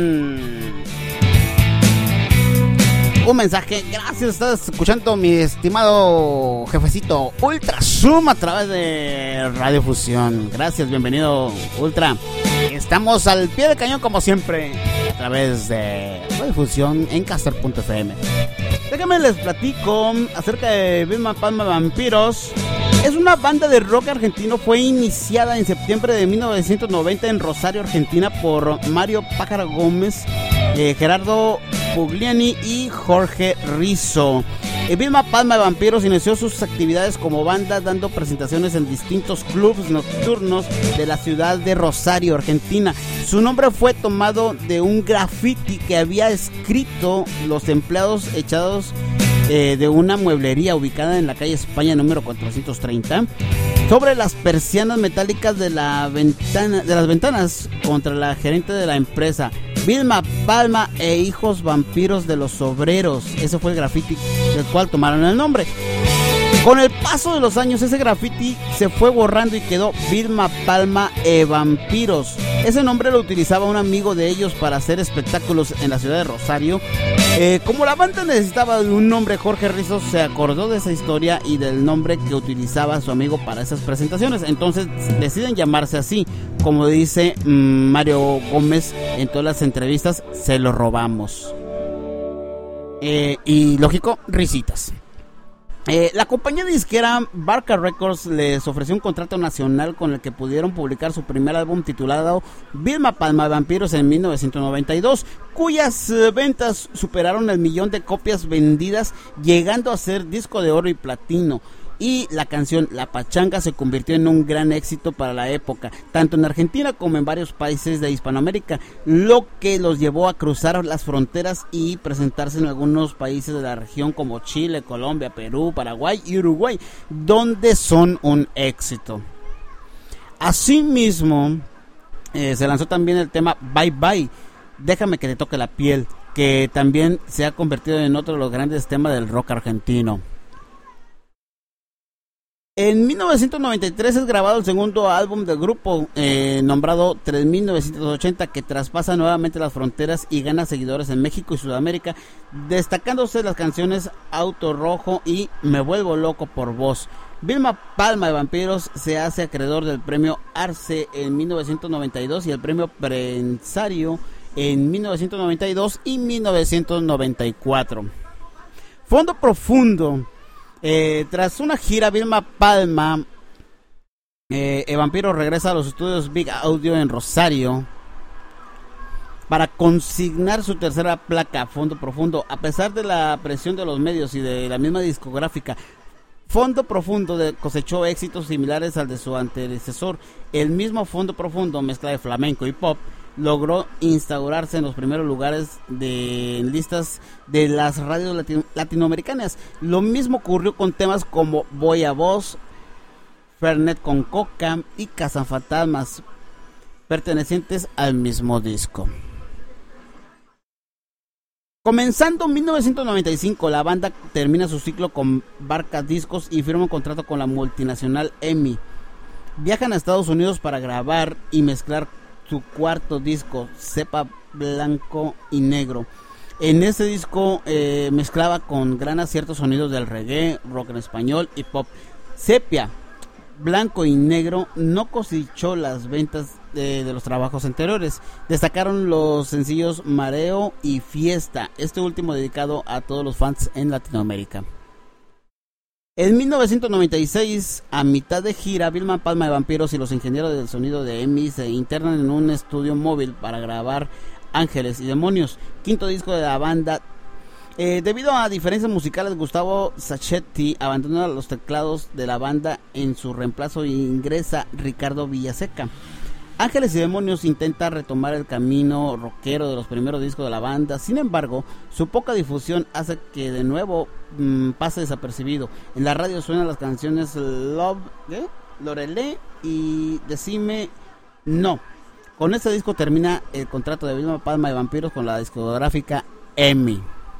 un mensaje. Gracias, estás escuchando mi estimado jefecito Ultra Zoom a través de Radio Fusión. Gracias, bienvenido Ultra. Estamos al pie del cañón como siempre a través de Radio Fusión en Caster.fm. Déjenme les platico acerca de Vilma Palma Vampiros. Es una banda de rock argentino. Fue iniciada en septiembre de 1990 en Rosario, Argentina, por Mario Pájaro Gómez, Gerardo Pugliani y Jorge Rizzo. Vilma Palma de Vampiros inició sus actividades como banda dando presentaciones en distintos clubes nocturnos de la ciudad de Rosario, Argentina. Su nombre fue tomado de un graffiti que había escrito los empleados echados de una mueblería ubicada en la calle España número 430 sobre las persianas metálicas de las ventanas contra la gerente de la empresa. Vilma Palma e hijos vampiros de los obreros. Ese fue el graffiti del cual tomaron el nombre. Con el paso de los años, ese graffiti se fue borrando y quedó Vilma Palma e Vampiros. Ese nombre lo utilizaba un amigo de ellos para hacer espectáculos en la ciudad de Rosario. Como la banda necesitaba de un nombre, Jorge Rizzo se acordó de esa historia y del nombre que utilizaba su amigo para esas presentaciones. Entonces deciden llamarse así. Como dice Mario Gómez en todas las entrevistas, se lo robamos. Y lógico, risitas. La compañía disquera Barca Records les ofreció un contrato nacional con el que pudieron publicar su primer álbum titulado Vilma Palma de Vampiros en 1992, cuyas ventas superaron el 1.000.000 de copias vendidas, llegando a ser disco de oro y platino. Y la canción La Pachanga se convirtió en un gran éxito para la época, tanto en Argentina como en varios países de Hispanoamérica, lo que los llevó a cruzar las fronteras y presentarse en algunos países de la región como Chile, Colombia, Perú, Paraguay y Uruguay, donde son un éxito. Asimismo, se lanzó también el tema Bye Bye, Déjame que te toque la piel, que también se ha convertido en otro de los grandes temas del rock argentino. En 1993 es grabado el segundo álbum del grupo, nombrado 3980, que traspasa nuevamente las fronteras y gana seguidores en México y Sudamérica, destacándose las canciones Auto Rojo y Me Vuelvo Loco por Vos. Vilma Palma de Vampiros se hace acreedor del premio Arce en 1992 y el premio Prensario en 1992 y 1994. Fondo Profundo. Tras una gira, Vilma Palma Vampiro regresa a los estudios Big Audio en Rosario para consignar su tercera placa, Fondo Profundo. A pesar de la presión de los medios y de la misma discográfica, Fondo Profundo cosechó éxitos similares al de su antecesor. El mismo Fondo Profundo, mezcla de flamenco y pop, logró instaurarse en los primeros lugares de listas de las radios latinoamericanas. Lo mismo ocurrió con temas como Voy a Vos, Fernet con Coca y Cazafantasmas, pertenecientes al mismo disco. Comenzando en 1995, la banda termina su ciclo con Barca Discos y firma un contrato con la multinacional EMI. Viajan a Estados Unidos para grabar y mezclar su cuarto disco, Cepa Blanco y Negro. En ese disco mezclaba con gran acierto sonidos del reggae, rock en español y pop. Sepia Blanco y Negro no cosechó las ventas de los trabajos anteriores. Destacaron los sencillos Mareo y Fiesta, este último dedicado a todos los fans en Latinoamérica. En 1996, a mitad de gira, Vilma Palma de Vampiros y los ingenieros del sonido de EMI se internan en un estudio móvil para grabar Ángeles y Demonios, quinto disco de la banda. Debido a diferencias musicales, Gustavo Sacchetti abandona los teclados de la banda. En su reemplazo ingresa Ricardo Villaseca. Ángeles y Demonios intenta retomar el camino rockero de los primeros discos de la banda. Sin embargo, su poca difusión hace que de nuevo pase desapercibido. En la radio suenan las canciones Love, Lorelé y Decime No. Con este disco termina el contrato de Vilma Palma de Vampiros con la discográfica EMI.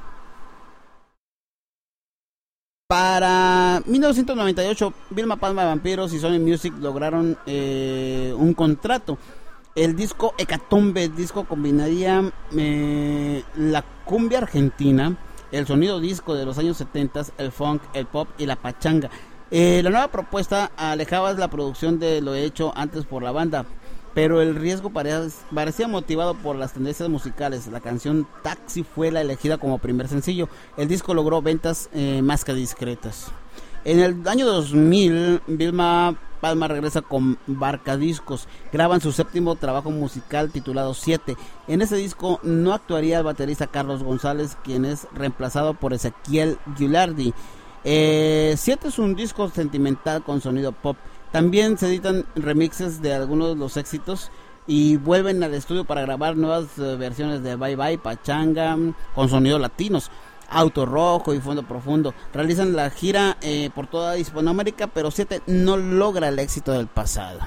Para 1998, Vilma Palma de Vampiros y Sony Music lograron un contrato. El disco Hecatombe, disco combinaría la cumbia argentina, el sonido disco de los años 70, el funk, el pop y la pachanga. La nueva propuesta alejaba la producción de lo hecho antes por la banda, pero el riesgo parecía motivado por las tendencias musicales. La canción Taxi fue la elegida como primer sencillo. El disco logró ventas más que discretas. En el año 2000, Vilma Palma regresa con Barcadiscos. Graban su séptimo trabajo musical titulado 7. En ese disco no actuaría el baterista Carlos González, quien es reemplazado por Ezequiel Giulardi. 7 es un disco sentimental con sonido pop. También se editan remixes de algunos de los éxitos y vuelven al estudio para grabar nuevas versiones de Bye Bye, Pachanga, con sonidos latinos, Auto Rojo y Fondo Profundo. Realizan la gira por toda Hispanoamérica, pero 7 no logra el éxito del pasado.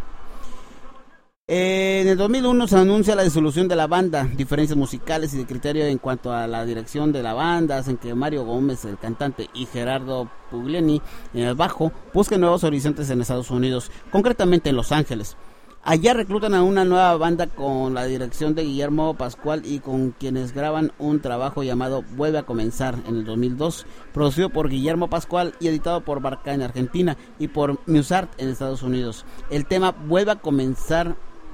En el 2001 se anuncia la disolución de la banda. Diferencias musicales y de criterio en cuanto a la dirección de la banda hacen que Mario Gómez, el cantante, y Gerardo Pugliani, en el bajo, busquen nuevos horizontes en Estados Unidos, concretamente en Los Ángeles. Allá reclutan a una nueva banda con la dirección de Guillermo Pascual y con quienes graban un trabajo llamado Vuelve a Comenzar en el 2002, producido por Guillermo Pascual y editado por Barca en Argentina y por Musart en Estados Unidos. El tema Vuelve a Comenzar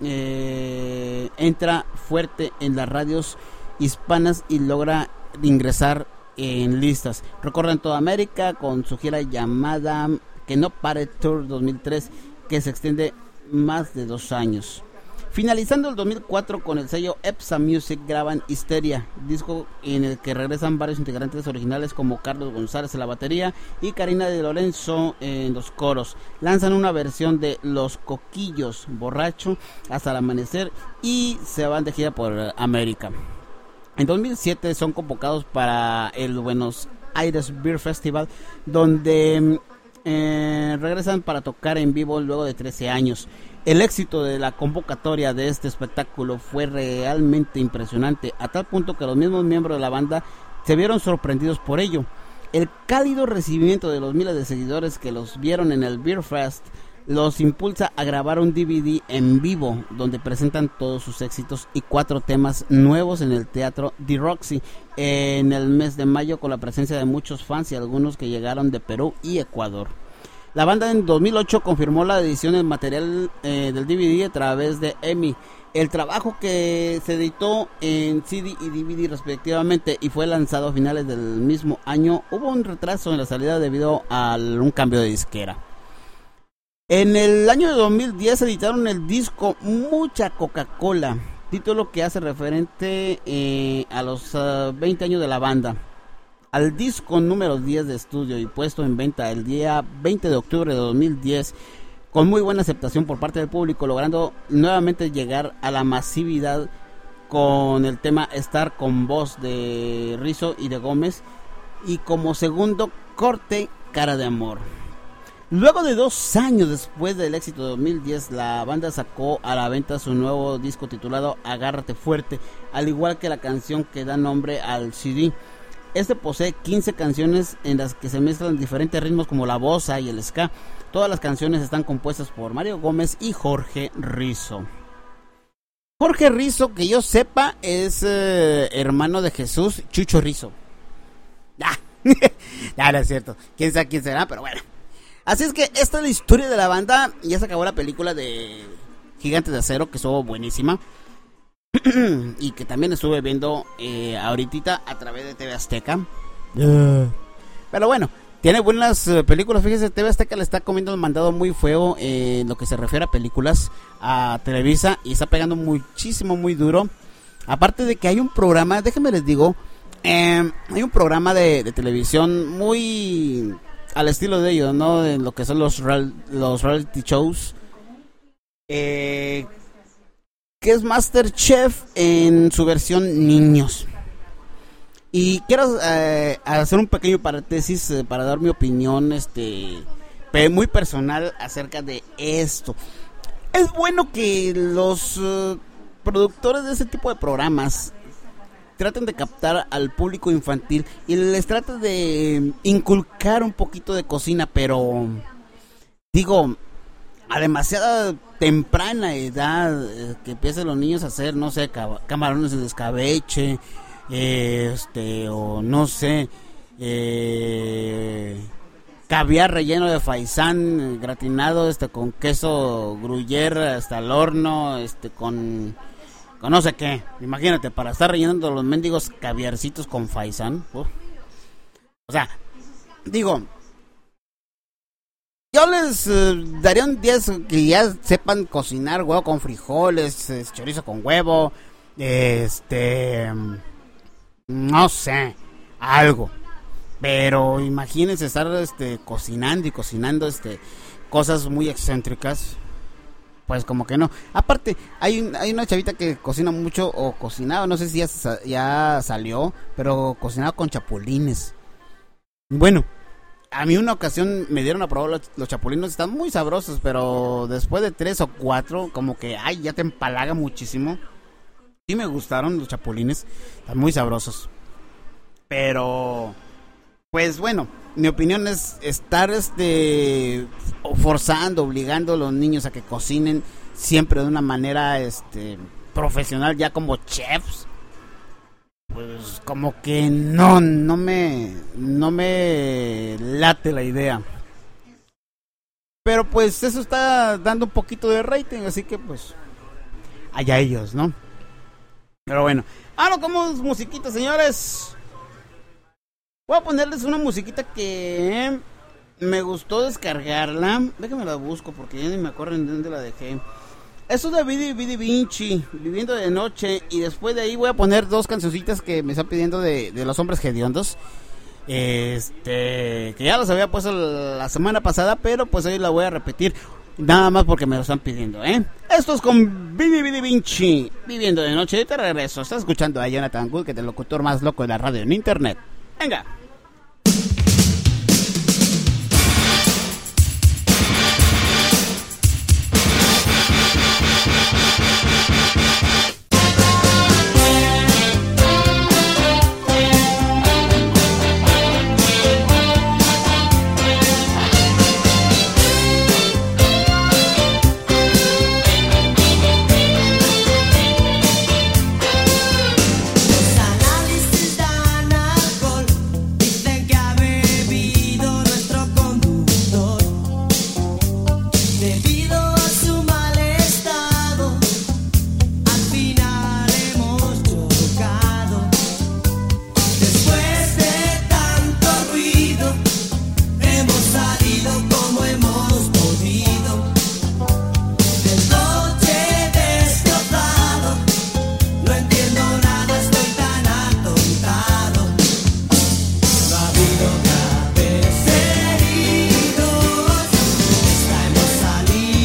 entra fuerte en las radios hispanas y logra ingresar en listas. Recorren toda América con su gira llamada Que No Pare Tour 2003, que se extiende más de 2 años. Finalizando el 2004 con el sello EPSA Music graban Histeria, disco en el que regresan varios integrantes originales como Carlos González en la batería y Karina de Lorenzo en los coros. Lanzan una versión de Los Coquillos, Borracho, Hasta el Amanecer y se van de gira por América. En 2007 son convocados para el Buenos Aires Beer Festival, donde regresan para tocar en vivo luego de 13 años. El éxito de la convocatoria de este espectáculo fue realmente impresionante, a tal punto que los mismos miembros de la banda se vieron sorprendidos por ello. El cálido recibimiento de los miles de seguidores que los vieron en el Beer Fest los impulsa a grabar un DVD en vivo donde presentan todos sus éxitos y 4 temas nuevos en el Teatro Di Roxy en el mes de mayo, con la presencia de muchos fans y algunos que llegaron de Perú y Ecuador. La banda en 2008 confirmó la edición del material del DVD a través de EMI, el trabajo que se editó en CD y DVD respectivamente y fue lanzado a finales del mismo año. Hubo un retraso en la salida debido a un cambio de disquera. En el año de 2010 editaron el disco Mucha Coca-Cola, título que hace referente a los 20 años de la banda. Al disco número 10 de estudio y puesto en venta el día 20 de octubre de 2010, con muy buena aceptación por parte del público, logrando nuevamente llegar a la masividad con el tema Estar con voz de Rizzo y de Gómez, y como segundo corte Cara de Amor. Luego de 2 años después del éxito de 2010, la banda sacó a la venta su nuevo disco titulado Agárrate Fuerte, al igual que la canción que da nombre al CD. Este posee 15 canciones en las que se mezclan diferentes ritmos como la bossa y el ska. Todas las canciones están compuestas por Mario Gómez y Jorge Rizzo. Jorge Rizzo, que yo sepa, es hermano de Jesús Chucho Rizzo. No es cierto. Quién sabe quién será, pero bueno. Así es que esta es la historia de la banda. Ya se acabó la película de Gigantes de Acero, que estuvo buenísima. Y que también estuve viendo ahorita a través de TV Azteca. Pero bueno, tiene buenas películas. Fíjese, TV Azteca le está comiendo el mandado muy feo en lo que se refiere a películas a Televisa. Y está pegando muchísimo, muy duro. Aparte de que hay un programa, déjenme les digo, hay un programa de televisión muy al estilo de ellos, ¿no? En lo que son los reality shows. Que es MasterChef en su versión niños. Y quiero hacer un pequeño paréntesis para dar mi opinión muy personal acerca de esto. Es bueno que los productores de ese tipo de programas traten de captar al público infantil y les traten de inculcar un poquito de cocina, pero digo, a demasiada temprana edad que empiecen los niños a hacer, no sé, camarones en escabeche, o no sé, caviar relleno de faisán gratinado con queso gruyere hasta el horno, con no sé qué. Imagínate, para estar rellenando los mendigos caviarcitos con faisán. O sea, digo, yo les daría un 10 que ya sepan cocinar huevo con frijoles, chorizo con huevo, no sé, algo. Pero imagínense estar cocinando y cocinando cosas muy excéntricas. Pues como que no. Aparte, hay una chavita que cocina mucho, o cocinaba, no sé si ya salió, pero cocinaba con chapulines. Bueno, a mí una ocasión me dieron a probar los chapulines, están muy sabrosos, pero después de 3 o 4, como que, ya te empalaga muchísimo. Sí me gustaron los chapulines, están muy sabrosos. Pero, pues bueno, mi opinión es estar forzando, obligando a los niños a que cocinen siempre de una manera profesional, ya como chefs. Pues como que no me late la idea. Pero pues eso está dando un poquito de rating, así que pues allá ellos, ¿no? Pero bueno, como musiquita, señores. Voy a ponerles una musiquita que me gustó descargarla. Déjenme la busco porque ya ni me acuerdo en dónde la dejé. Eso es de Vidi Vinci, Viviendo de Noche. Y después de ahí voy a poner 2 cancioncitas que me están pidiendo de Los Hombres Hediondos. Que ya las había puesto la semana pasada, pero pues hoy la voy a repetir. Nada más porque me lo están pidiendo, Esto es con Vidi Vinci, Viviendo de Noche. Y te regreso. Estás escuchando a Jonathan Wood, que es el locutor más loco de la radio en internet. Venga. Los análisis dan alcohol, dicen que ha bebido nuestro conductor. Debido a su mal estado, al final hemos chocado. Después de tanto ruido, hemos salido como hemos podido. Del coche destrozado, no entiendo nada, estoy tan atontado. No ha habido graves heridos, esta hemos salido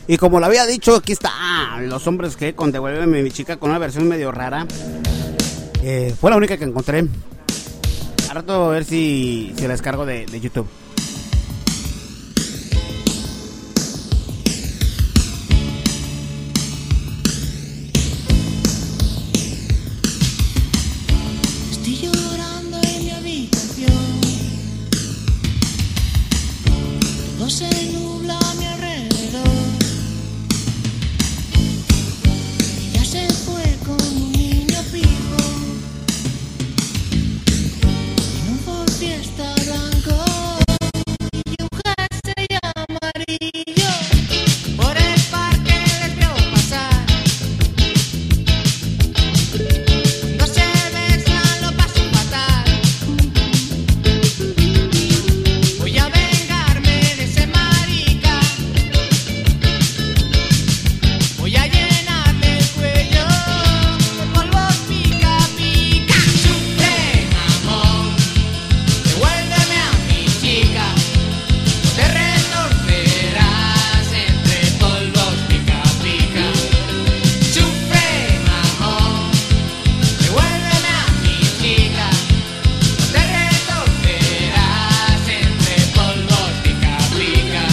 Y como lo había dicho, aquí está Los Hombres G con Devuélveme mi chica, con una versión medio rara. Fue la única que encontré. A rato a ver si la descargo de YouTube. Estoy llorando en mi habitación. Todo se nubla a mi alrededor. Ella se fue con un niño pijo en un Ford Fiesta blanco y un jersey amarillo. Por el parque les veo pasar. No se besan, lo paso fatal. Voy a vengarme de ese marica. Voy a llenarle el cuello de polvos pica pica. Sufre, mamón, devuélveme a mi chica. Te retorcerás entre polvos pica pica. Sufre, mamón, devuélveme a mi chica. Te retorcerás entre polvos pica pica.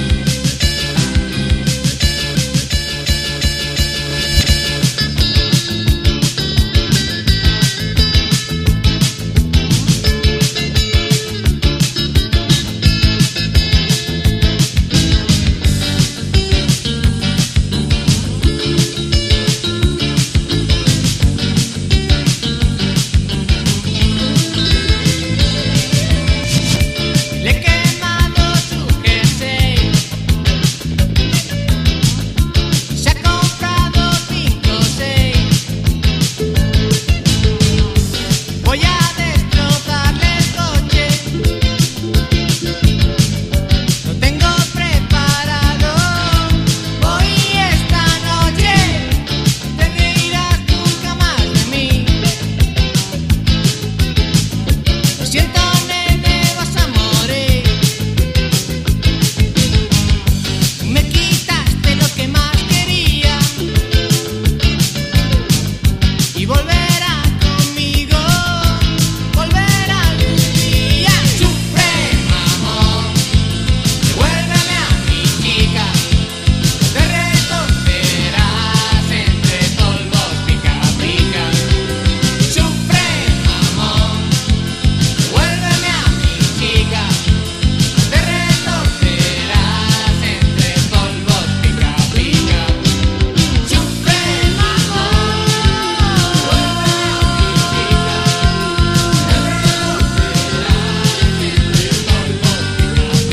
Le he quemado su jersey. Se ha comprado 5 o 6. Voy a destrozarle el coche. Lo tengo preparado. Voy esta noche. Te reirás nunca más de mí. Lo siento, nene, vas a morir. Me quitaste lo que más quería y volverás conmigo, volverá algún día. Sufre, mamón, devuélveme a mi chica. Te retorcerás entre polvos pica pica. Sufre, mamón, devuélveme a mi chica. Te retorcerás entre polvos pica pica. Sufre, mamón, devuélveme a mi chica. Te retorcerás entre polvos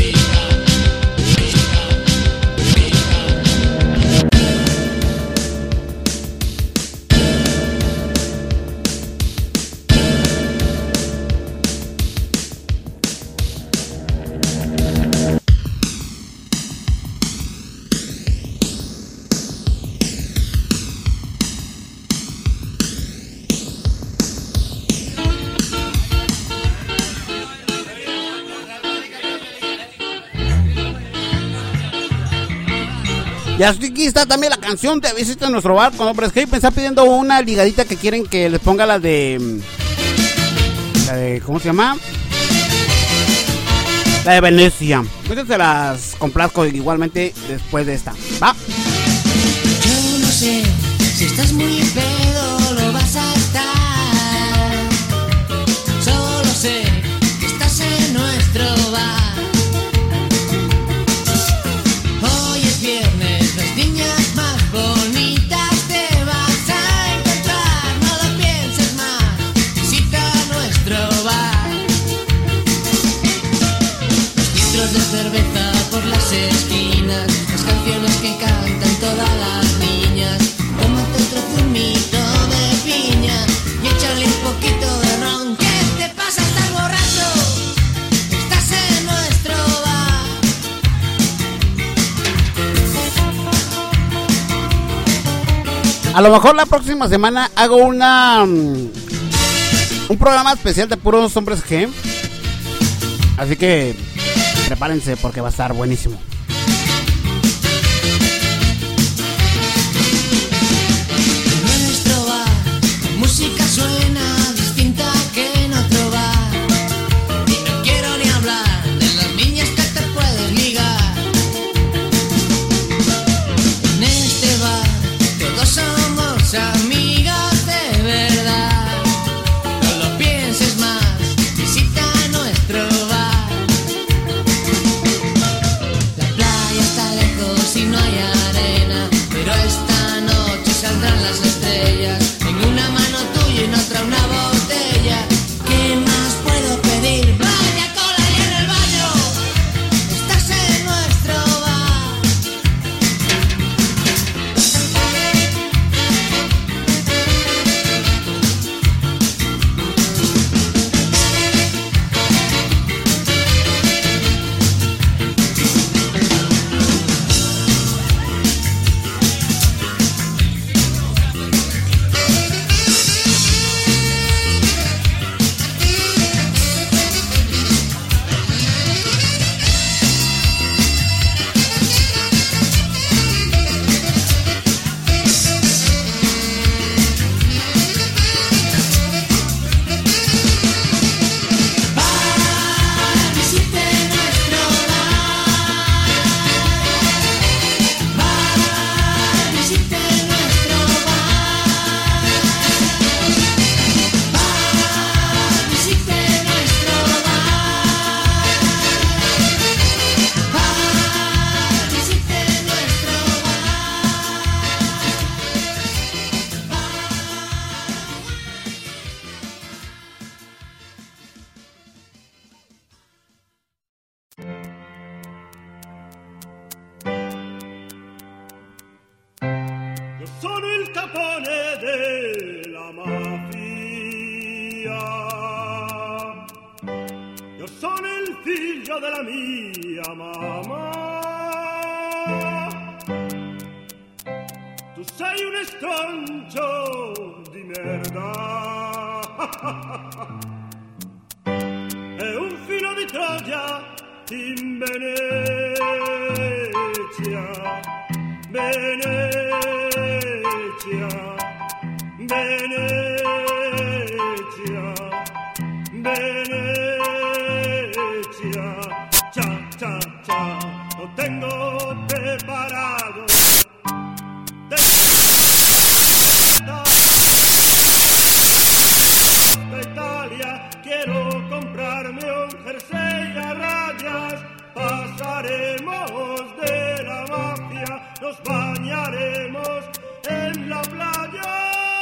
Y aquí está también la canción de Visita Nuestro Bar con Hombres G. Me está pidiendo una ligadita que quieren que les ponga la de ¿cómo se llama? La de Venecia. Muchas se las complazco igualmente después de esta. Va. Yo no sé si estás muy pedo, lo vas a estar. Solo sé que estás en nuestro bar. Hoy es viernes, las niñas más bonitas te vas a encontrar. No lo pienses más, visita nuestro bar. Los litros de cerveza por las esquinas, las canciones que cantan todas las niñas. Tómate otro zumito de piña y échale un poquito de ron. ¿Qué te pasa? ¿Estás borracho? Estás en nuestro bar. A lo mejor la próxima semana hago un programa especial de puros Hombres G. Así que prepárense porque va a estar buenísimo. Io sono il capone della mafia. Io sono il figlio della mia mamma. Tu sei un estrancio di merda. E un filo di Troia in Venezia. Venezia, Venezia, Venezia, cha, cha, cha, lo tengo preparado. De Italia quiero comprarme un jersey a rayas. Pasaremos de la mafia, nos bañaremos en la playa.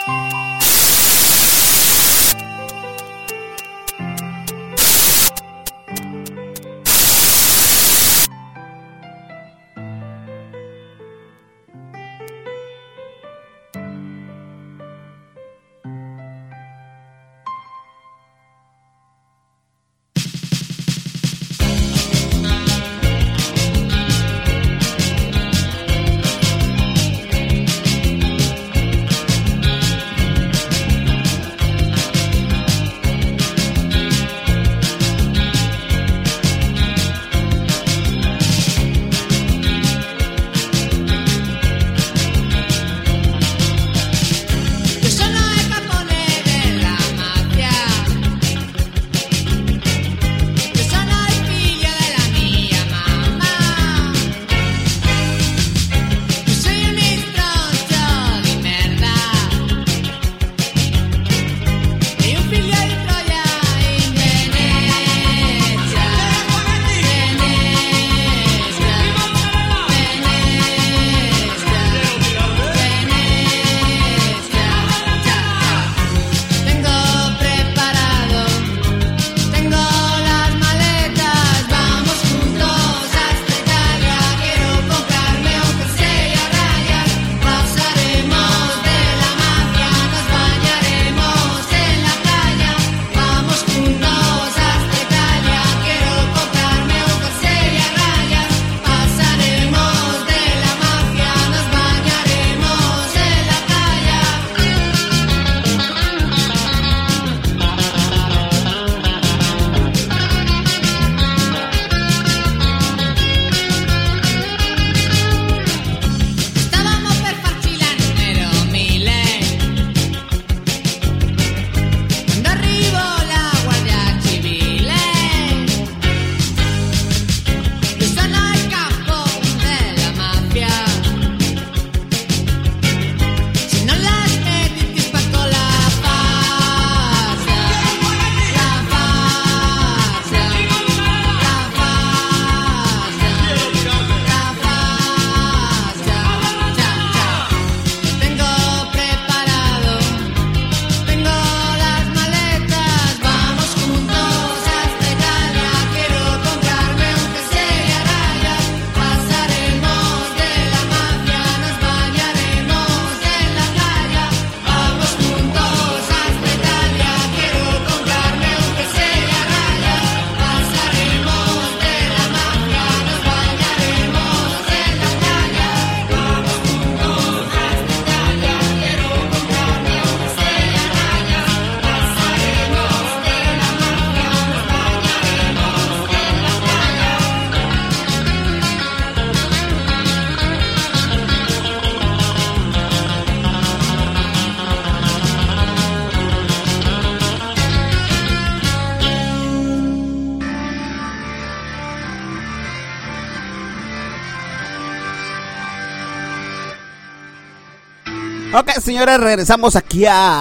Ok, señores, regresamos aquí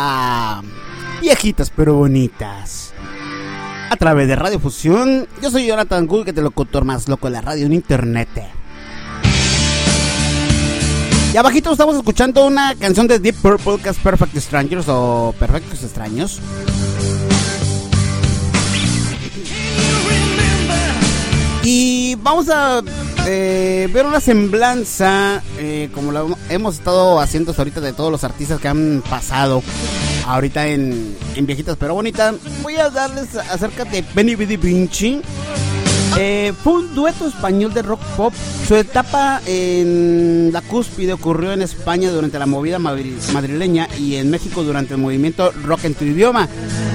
a Viejitas pero Bonitas a través de Radio Fusión. Yo soy Jonathan Good, que te locutor más loco de la radio en internet. Y abajito estamos escuchando una canción de Deep Purple, que es Perfect Strangers o Perfectos Extraños. Y vamos a ver una semblanza, como lo hemos estado haciendo hasta ahorita, de todos los artistas que han pasado ahorita en Viejitas pero Bonitas. Voy a darles acerca de Benny Vinci. Fue un dueto español de rock pop. Su etapa en la cúspide ocurrió en España durante la movida madrileña y en México durante el movimiento Rock en tu idioma.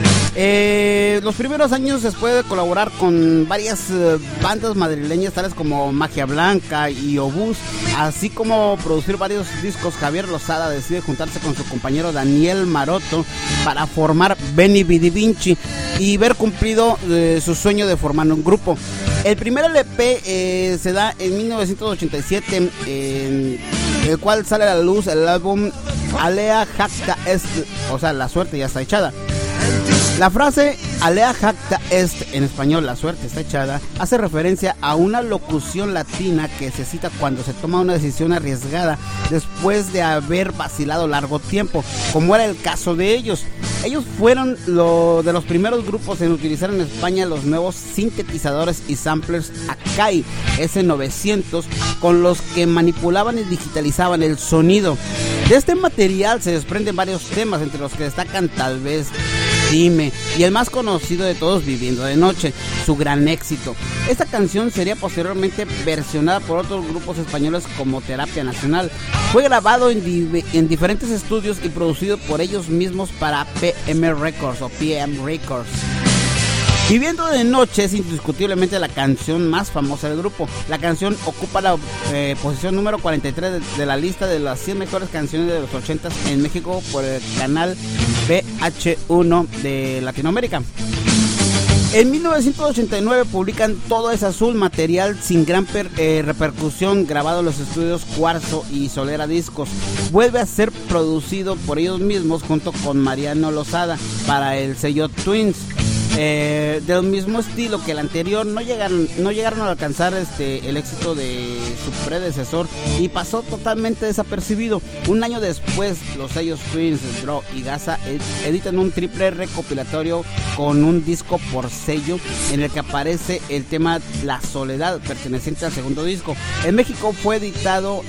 Los primeros años, después de colaborar con varias bandas madrileñas tales como Magia Blanca y Obús, así como producir varios discos, Javier Lozada decide juntarse con su compañero Daniel Maroto para formar Benny Vinci y ver cumplido su sueño de formar un grupo. El primer LP se da en 1987, en el cual sale a la luz el álbum Alea Jacta Est, o sea, la suerte ya está echada. La frase Alea Jacta Est, en español la suerte está echada, hace referencia a una locución latina que se cita cuando se toma una decisión arriesgada después de haber vacilado largo tiempo, como era el caso de ellos. Ellos fueron de los primeros grupos en utilizar en España los nuevos sintetizadores y samplers Akai S900, con los que manipulaban y digitalizaban el sonido. De este material se desprenden varios temas, entre los que destacan Tal vez, Dime, y el más conocido de todos, Viviendo de Noche, su gran éxito. Esta canción sería posteriormente versionada por otros grupos españoles como Terapia Nacional. Fue grabado en diferentes estudios y producido por ellos mismos para PM Records o PM Records. Viviendo de Noche es indiscutiblemente la canción más famosa del grupo. La canción ocupa la posición número 43 de la lista de las 100 mejores canciones de los 80 en México por el canal VH1 de Latinoamérica. En 1989 publican Todo es Azul, material sin gran repercusión, grabado en los estudios Cuarzo y Solera Discos. Vuelve a ser producido por ellos mismos junto con Mariano Lozada para el sello Twins. Del mismo estilo que el anterior, no llegaron a alcanzar el éxito de su predecesor y pasó totalmente desapercibido. Un año después, los sellos Twins, Draw y Gaza editan un triple recopilatorio con un disco por sello en el que aparece el tema La Soledad, perteneciente al segundo disco. En México fue editado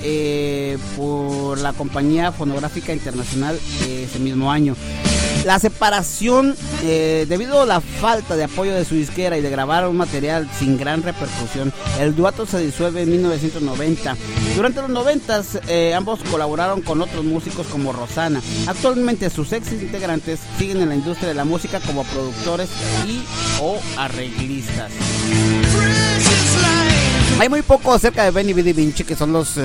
por la compañía fonográfica internacional ese mismo año. La separación, debido a la falta de apoyo de su disquera y de grabar un material sin gran repercusión, el dueto se disuelve en 1990. Durante los 90s, ambos colaboraron con otros músicos como Rosana. Actualmente sus ex integrantes siguen en la industria de la música como productores y o arreglistas. Hay muy poco acerca de Benny Vinci, que son los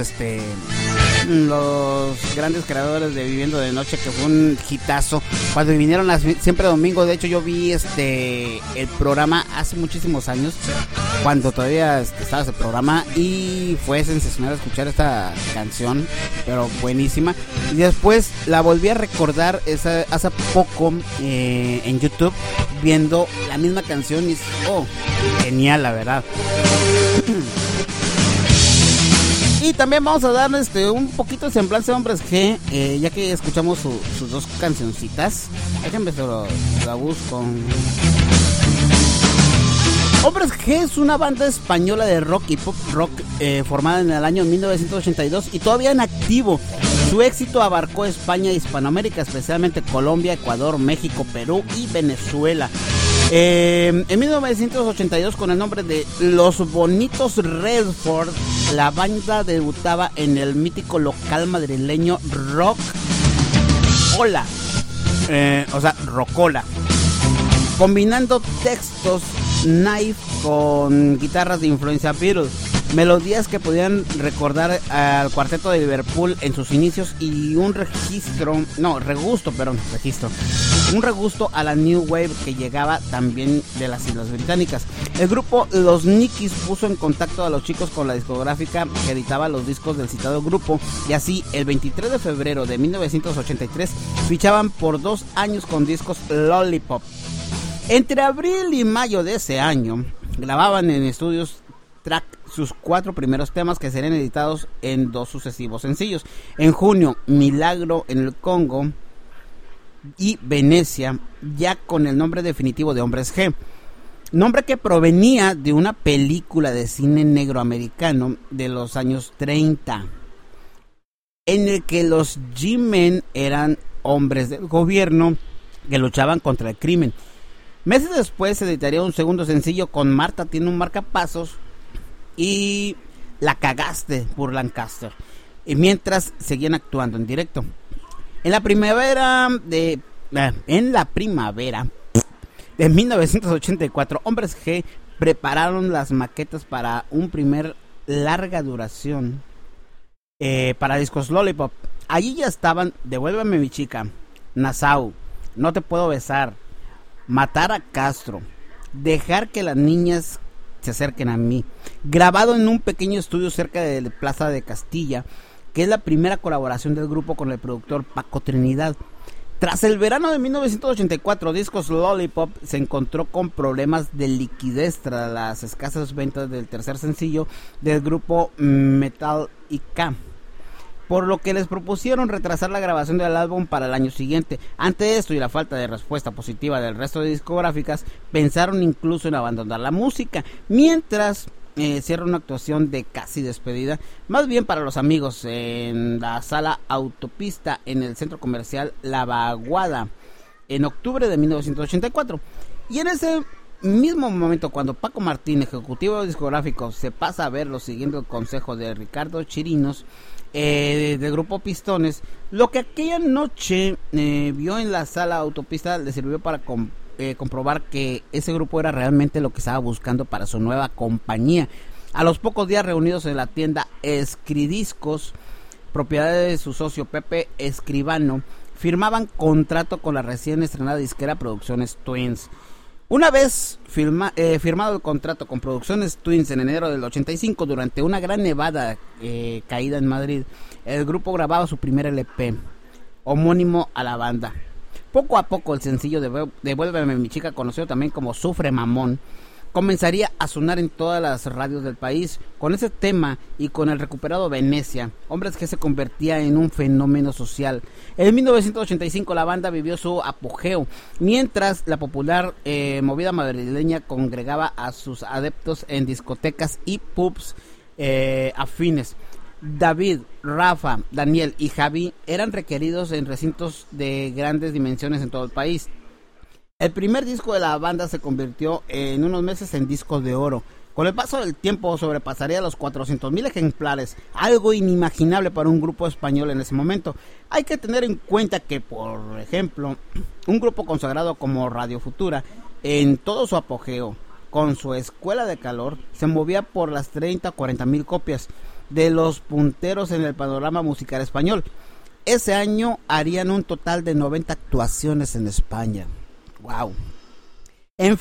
grandes creadores de Viviendo de Noche, que fue un hitazo cuando vinieron a Siempre Domingo. De hecho, yo vi el programa hace muchísimos años, cuando todavía estaba ese programa, y fue sensacional escuchar esta canción, pero buenísima. Y después la volví a recordar hace poco en YouTube, viendo la misma canción, y genial, la verdad. Y también vamos a dar un poquito de semblanza de Hombres G, ya que escuchamos sus dos cancioncitas. Déjenme la busco. Hombres G es una banda española de rock y pop rock formada en el año 1982 y todavía en activo. Su éxito abarcó España e Hispanoamérica, especialmente Colombia, Ecuador, México, Perú y Venezuela. En 1982, con el nombre de Los Bonitos Redford, la banda debutaba en el mítico local madrileño Rock Ola, Rockola, combinando textos Knife con guitarras de influencia Beatles, melodías que podían recordar al cuarteto de Liverpool en sus inicios y un regusto a la New Wave que llegaba también de las Islas Británicas. El grupo Los Nikis puso en contacto a los chicos con la discográfica que editaba los discos del citado grupo, y así el 23 de febrero de 1983 fichaban por 2 años con discos Lollipop. Entre abril y mayo de ese año grababan en estudios Track sus 4 primeros temas, que serían editados en 2 sucesivos sencillos. En junio, Milagro en el Congo y Venecia, ya con el nombre definitivo de Hombres G. nombre que provenía de una película de cine negro americano de los años 30, en el que los G-Men eran hombres del gobierno que luchaban contra el crimen. Meses después se editaría un segundo sencillo con Marta tiene un marcapasos y La cagaste por Lancaster, y mientras seguían actuando en directo. En la primavera de 1984, Hombres G prepararon las maquetas para un primer larga duración para discos Lollipop. Allí ya estaban Devuélveme mi chica, Nassau, No te puedo besar, Matar a Castro, Dejar que las niñas se acerquen a mí, grabado en un pequeño estudio cerca de la Plaza de Castilla, que es la primera colaboración del grupo con el productor Paco Trinidad. Tras el verano de 1984, Discos Lollipop se encontró con problemas de liquidez tras las escasas ventas del tercer sencillo del grupo Metal IK, por lo que les propusieron retrasar la grabación del álbum para el año siguiente. Ante esto y la falta de respuesta positiva del resto de discográficas, pensaron incluso en abandonar la música, mientras cierra una actuación de casi despedida, más bien para los amigos, en la sala Autopista en el centro comercial La Vaguada, en octubre de 1984. Y en ese mismo momento, cuando Paco Martín, ejecutivo discográfico, se pasa a verlo siguiendo el consejo de Ricardo Chirinos, del grupo Pistones, lo que aquella noche vio en la sala Autopista le sirvió para comprobar que ese grupo era realmente lo que estaba buscando para su nueva compañía. A los pocos días, reunidos en la tienda Escridiscos, propiedad de su socio Pepe Escribano, firmaban contrato con la recién estrenada disquera Producciones Twins. Una vez firmado el contrato con Producciones Twins en enero del 85, durante una gran nevada caída en Madrid, el grupo grababa su primer LP, homónimo a la banda. Poco a poco el sencillo Devuélveme mi chica, conocido también como Sufre Mamón, comenzaría a sonar en todas las radios del país. Con ese tema y con el recuperado Venecia, Hombres G se convertía en un fenómeno social. En 1985 la banda vivió su apogeo, mientras la popular movida madrileña congregaba a sus adeptos en discotecas y pubs afines. David, Rafa, Daniel y Javi eran requeridos en recintos de grandes dimensiones en todo el país. El primer disco de la banda se convirtió en unos meses en disco de oro. Con el paso del tiempo sobrepasaría los 400,000 ejemplares, algo inimaginable para un grupo español en ese momento. Hay que tener en cuenta que, por ejemplo, un grupo consagrado como Radio Futura, en todo su apogeo, con su Escuela de Calor, se movía por las 30 o 40,000 copias, de los punteros en el panorama musical español. Ese año harían un total de 90 actuaciones en España. ¡Wow! En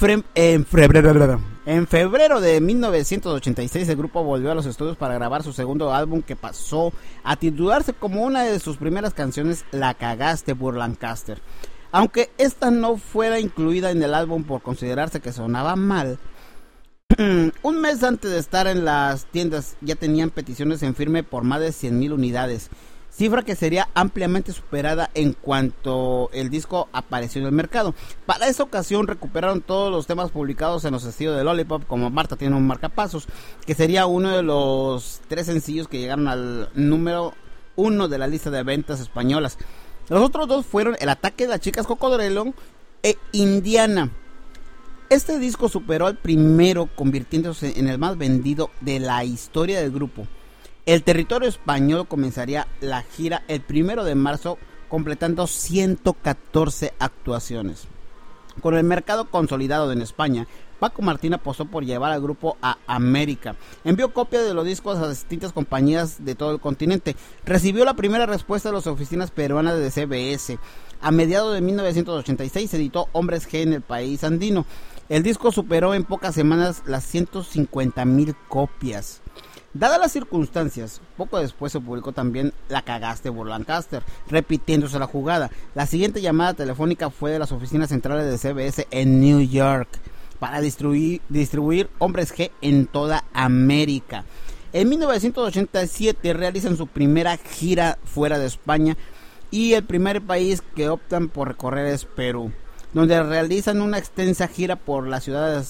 febrero de 1986 el grupo volvió a los estudios para grabar su segundo álbum, que pasó a titularse como una de sus primeras canciones, La cagaste por Lancaster. Aunque esta no fuera incluida en el álbum por considerarse que sonaba mal, un mes antes de estar en las tiendas ya tenían peticiones en firme por más de 100,000 unidades, cifra que sería ampliamente superada en cuanto el disco apareció en el mercado. Para esa ocasión recuperaron todos los temas publicados en los sencillos de Lollipop, como Marta tiene un marcapasos, que sería uno de los 3 sencillos que llegaron al número 1 de la lista de ventas españolas. Los otros 2 fueron El ataque de las chicas cocodrilo e Indiana. Este disco superó al primero, convirtiéndose en el más vendido de la historia del grupo. El territorio español comenzaría la gira el 1 de marzo, completando 114 actuaciones. Con el mercado consolidado en España, Paco Martín apostó por llevar al grupo a América. Envió copias de los discos a distintas compañías de todo el continente. Recibió la primera respuesta de las oficinas peruanas de CBS. A mediados de 1986 se editó Hombres G en el país andino. El disco superó en pocas semanas las 150,000 copias. Dadas las circunstancias, poco después se publicó también La cagaste por Lancaster, repitiéndose la jugada. La siguiente llamada telefónica fue de las oficinas centrales de CBS en New York para distribuir Hombres G en toda América. En 1987 realizan su primera gira fuera de España y el primer país que optan por recorrer es Perú, donde realizan una extensa gira por las ciudades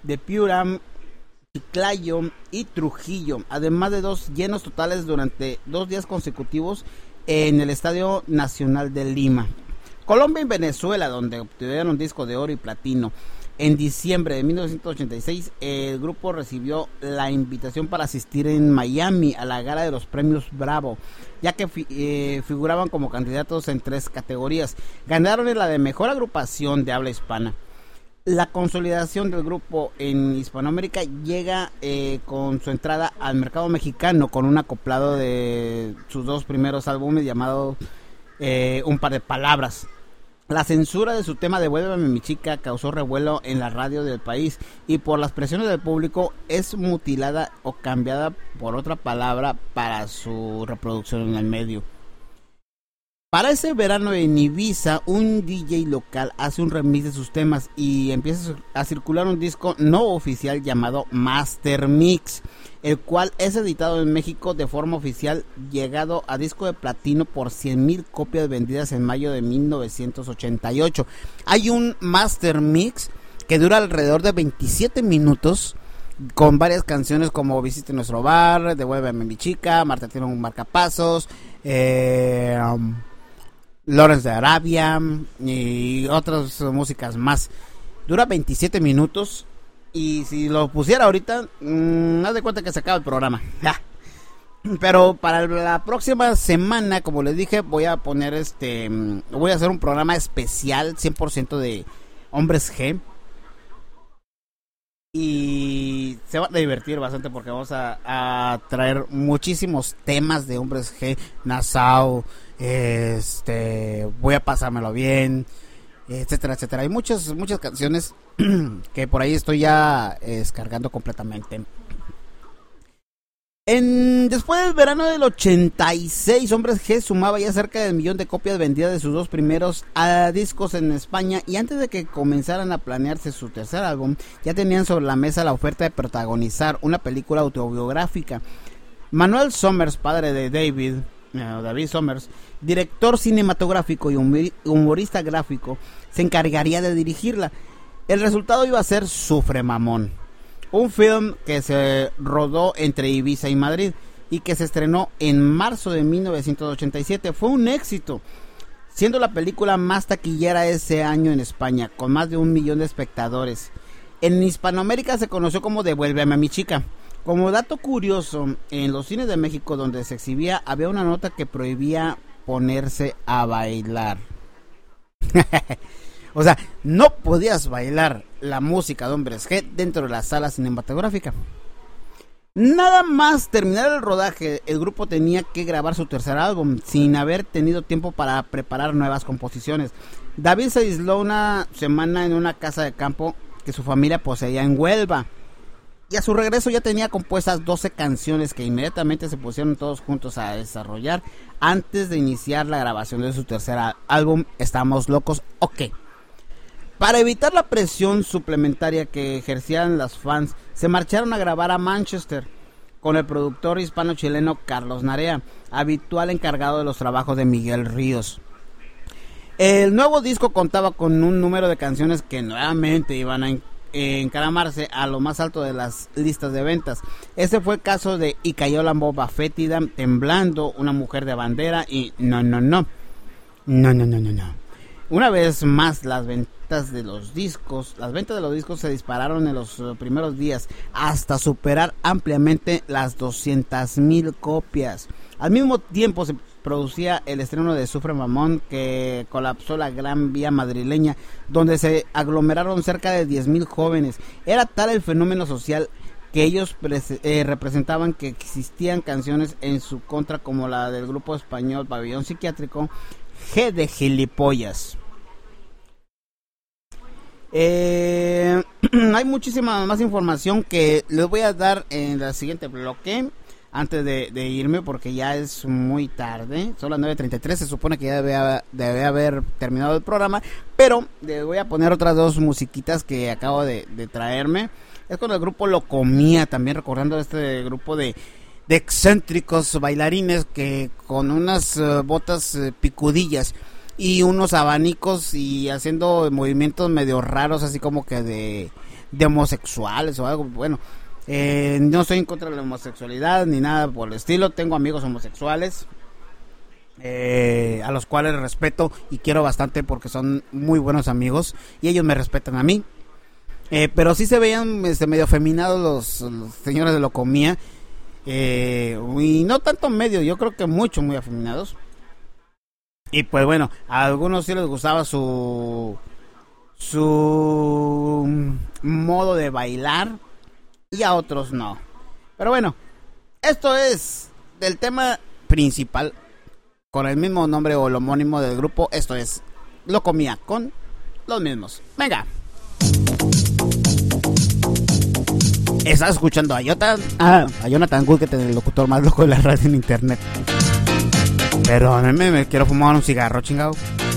de Piura, Chiclayo y Trujillo, además de 2 llenos totales durante 2 días consecutivos en el Estadio Nacional de Lima. Colombia y Venezuela, donde obtuvieron disco de oro y platino. En diciembre de 1986, el grupo recibió la invitación para asistir en Miami a la gala de los premios Bravo, ya que figuraban como candidatos en 3 categorías. Ganaron en la de mejor agrupación de habla hispana. La consolidación del grupo en Hispanoamérica llega con su entrada al mercado mexicano con un acoplado de sus 2 primeros álbumes llamado Un par de palabras. La censura de su tema Devuélveme mi chica causó revuelo en la radio del país y por las presiones del público es mutilada o cambiada por otra palabra para su reproducción en el medio. Para ese verano en Ibiza, un DJ local hace un remix de sus temas y empieza a circular un disco no oficial llamado Master Mix, el cual es editado en México de forma oficial, llegado a disco de platino por 100,000 copias vendidas en mayo de 1988. Hay un Master Mix que dura alrededor de 27 minutos, con varias canciones como Visite nuestro bar, Devuélveme mi chica, Marta tiene un marcapasos, Lawrence de Arabia y otras músicas más. Dura 27 minutos y si lo pusiera ahorita, haz de cuenta que se acaba el programa. Pero para la próxima semana, como les dije, voy a poner voy a hacer un programa especial 100% de Hombres G. Y se van a divertir bastante porque vamos a traer muchísimos temas de Hombres G, Nassau, voy a pasármelo bien, etcétera, etcétera. Hay muchas canciones que por ahí estoy ya descargando completamente. Después del verano del 86, Hombres G sumaba ya cerca del 1,000,000 de copias vendidas de sus 2 primeros discos en España, y antes de que comenzaran a planearse su tercer álbum, ya tenían sobre la mesa la oferta de protagonizar una película autobiográfica. Manuel Somers, padre de David Somers, director cinematográfico y humorista gráfico, se encargaría de dirigirla. El resultado iba a ser Sufre Mamón, un film que se rodó entre Ibiza y Madrid y que se estrenó en marzo de 1987. Fue un éxito, siendo la película más taquillera ese año en España, con más de 1,000,000 de espectadores. En Hispanoamérica se conoció como Devuélveme a mi chica. Como dato curioso, en los cines de México donde se exhibía había una nota que prohibía ponerse a bailar. O sea, no podías bailar la música de Hombres G dentro de la sala cinematográfica. Nada más terminar el rodaje, el grupo tenía que grabar su tercer álbum, sin haber tenido tiempo para preparar nuevas composiciones. David se aisló una semana en una casa de campo que su familia poseía en Huelva. Y a su regreso ya tenía compuestas 12 canciones que inmediatamente se pusieron todos juntos a desarrollar antes de iniciar la grabación de su tercer álbum, Estamos Locos, OK. Para evitar la presión suplementaria que ejercían las fans, se marcharon a grabar a Manchester con el productor hispano-chileno Carlos Narea, habitual encargado de los trabajos de Miguel Ríos. El nuevo disco contaba con un número de canciones que nuevamente iban a encaramarse a lo más alto de las listas de ventas. Ese fue el caso de Y cayó la bomba fétida, Temblando, Una mujer de bandera y No. Una vez más, las ventas de los discos se dispararon en los primeros días hasta superar ampliamente las 200,000 copias. Al mismo tiempo se producía el estreno de Sufre Mamón, que colapsó la Gran Vía madrileña, donde se aglomeraron cerca de 10,000 jóvenes. Era tal el fenómeno social que ellos representaban que existían canciones en su contra, como la del grupo español Pabellón Psiquiátrico, G de Gilipollas. Hay muchísima más información que les voy a dar en el siguiente bloque, antes de irme, porque ya es muy tarde. Son las 9:33, se supone que ya debe haber terminado el programa, pero les voy a poner otras 2 musiquitas que acabo de traerme. Es con el grupo Locomía, también recordando este grupo de excéntricos bailarines que con unas botas picudillas y unos abanicos y haciendo movimientos medio raros, así como que de homosexuales o algo. Bueno, no estoy en contra de la homosexualidad ni nada por el estilo. Tengo amigos homosexuales a los cuales respeto y quiero bastante porque son muy buenos amigos y ellos me respetan a mí. Pero sí se veían medio afeminados los señores de Locomía, y no tanto medio, yo creo que muy afeminados. Y pues bueno, a algunos sí les gustaba su modo de bailar y a otros no. Pero bueno, esto es del tema principal con el mismo nombre o el homónimo del grupo. Esto es Locomía con los mismos. Venga. Estás escuchando a Jonathan Good, que es el locutor más loco de la radio en internet. Perdónenme, me quiero fumar un cigarro, chingado.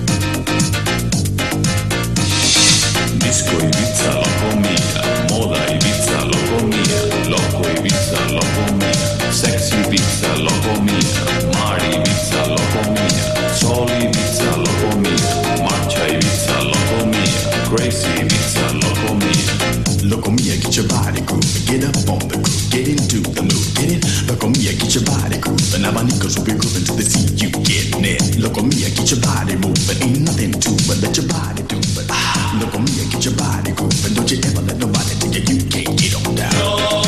Disco Ibiza, Locomía, moda Ibiza, Locomía, loco Ibiza, Locomía, sexy Ibiza, Locomía, mar Ibiza, Locomía, sol Ibiza, Locomía, marcha Ibiza, Locomía, crazy Ibiza, Locomía. Locomia, get your body grooving, get up on the groove, get into the mood, get it. Locomia, get your body grooving, abanicos will be grooving till they see you getting it. Locomia, get your body moving, ain't nothing to but let your body do it. Locomia, get your body grooving, don't you ever let nobody tell you can't get on down.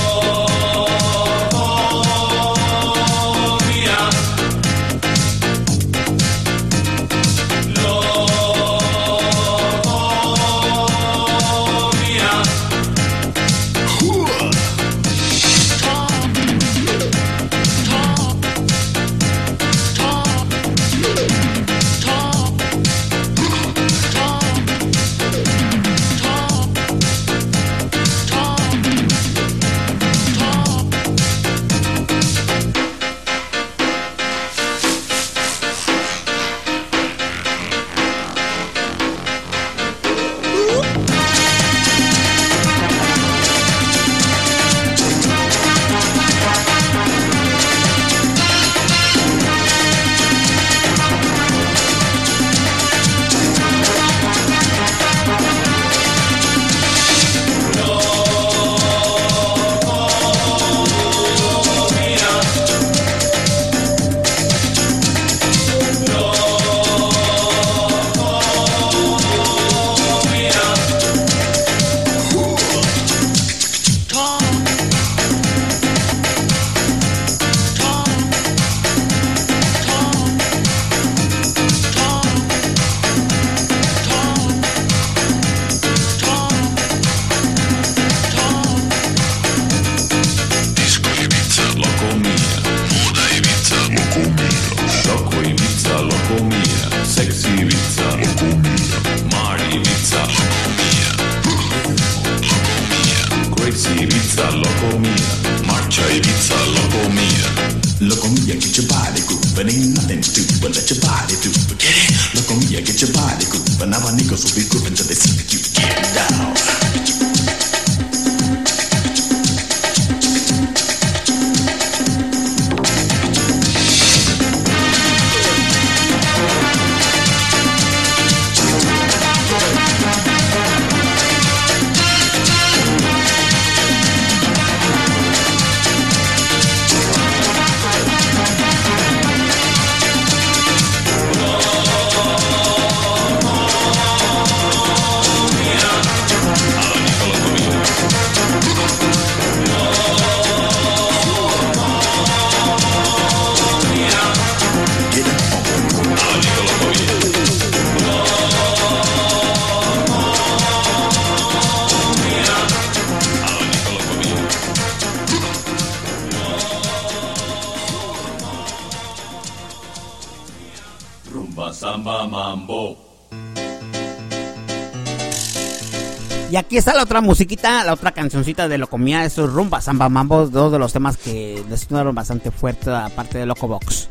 Y aquí está la otra musiquita, la otra cancioncita de Locomía, eso es Rumba, Samba, Mambo, dos de los temas que les sonaron bastante fuerte, aparte de Locobox.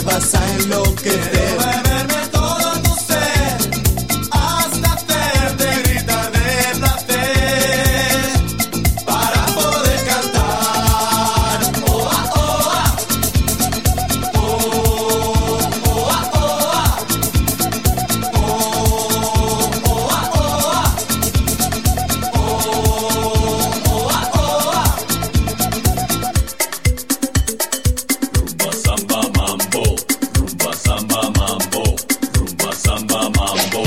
vas a enloquecer. Beberme todo tu ser hasta hacerte gritar de placer para poder cantar. Oa, oa. Oh, oa, oa. Oh, oa, oa. Oh, oa, oa. Rumba samba mambo, rumba samba mambo, rumba samba mambo.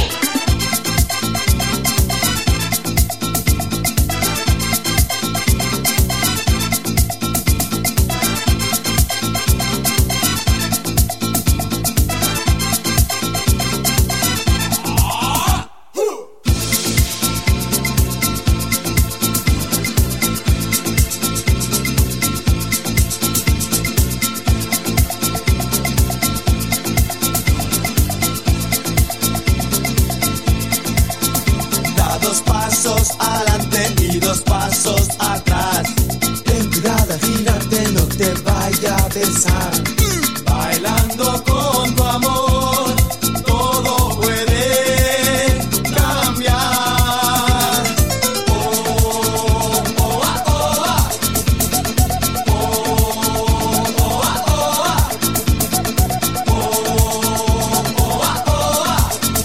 Da 2 pasos adelante y 2 pasos atrás. Ten cuidado al girarte, no te vaya a besar. Bailando con tu amor, todo puede cambiar. Oh, oa, oa. Oh, oa, oa. Oh, oa, oa.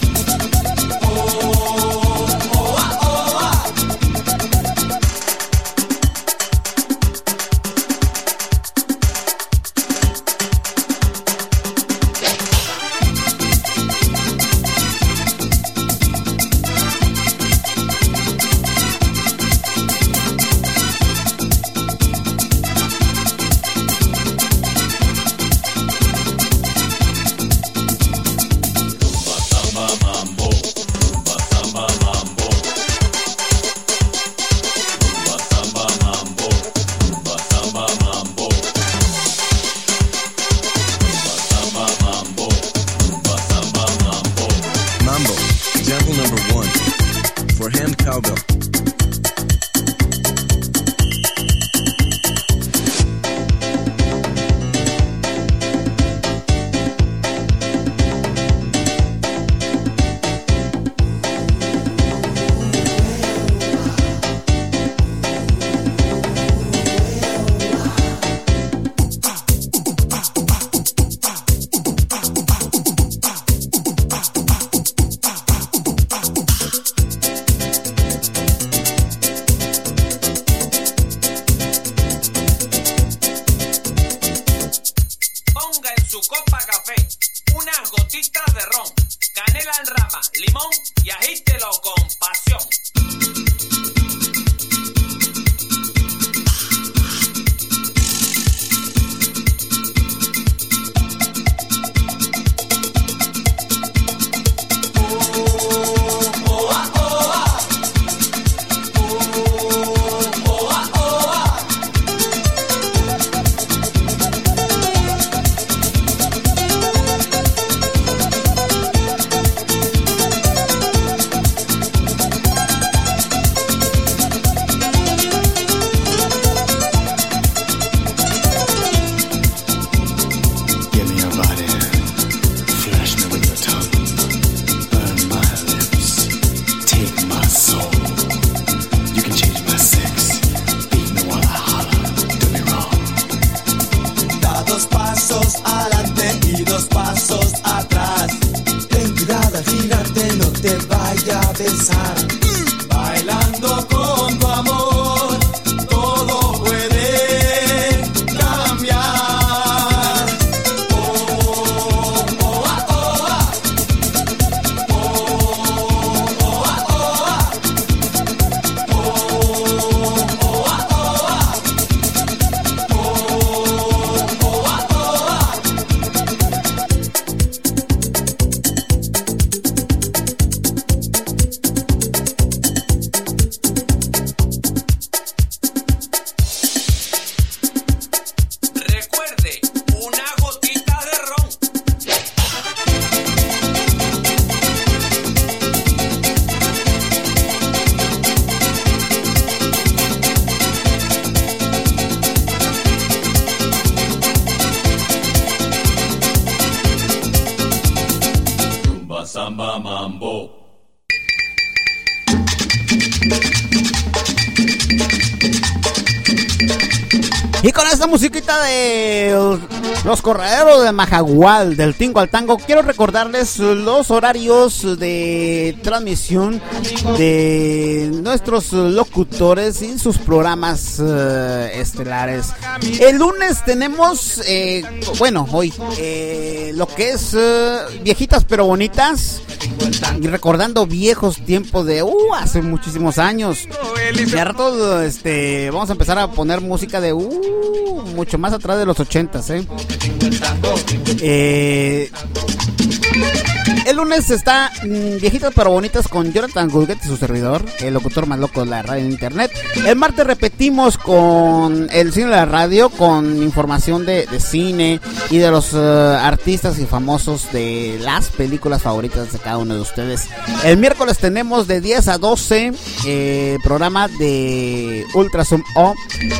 Rumba samba mambo, rumba samba mambo. Rumba samba mambo, rumba samba mambo. Rumba samba mambo, rumba samba mambo. Mambo, example number 1. For hand cowbell. Ponga en su copa café unas gotitas de ron, canela en rama, limón y agítelo con pasión. Oa, oa. Oh, oa, oa. samba, mambo. Y con esta musiquita de los corraderos de Majagual, del Tingo al Tango, quiero recordarles los horarios de transmisión de nuestros locutores y sus programas estelares. El lunes tenemos, hoy, lo que es Viejitas pero Bonitas, y recordando viejos tiempos de hace muchísimos años. Y a rato vamos a empezar a poner música de mucho más atrás de los 80s, El lunes está Viejitas pero Bonitas con Jonathan Goodget y su servidor, el locutor más loco de la radio en internet. El martes repetimos con el cine de la radio, con información de cine y de los artistas y famosos de las películas favoritas de cada uno de ustedes. El miércoles tenemos de 10 a 12 programa de Ultrazoom O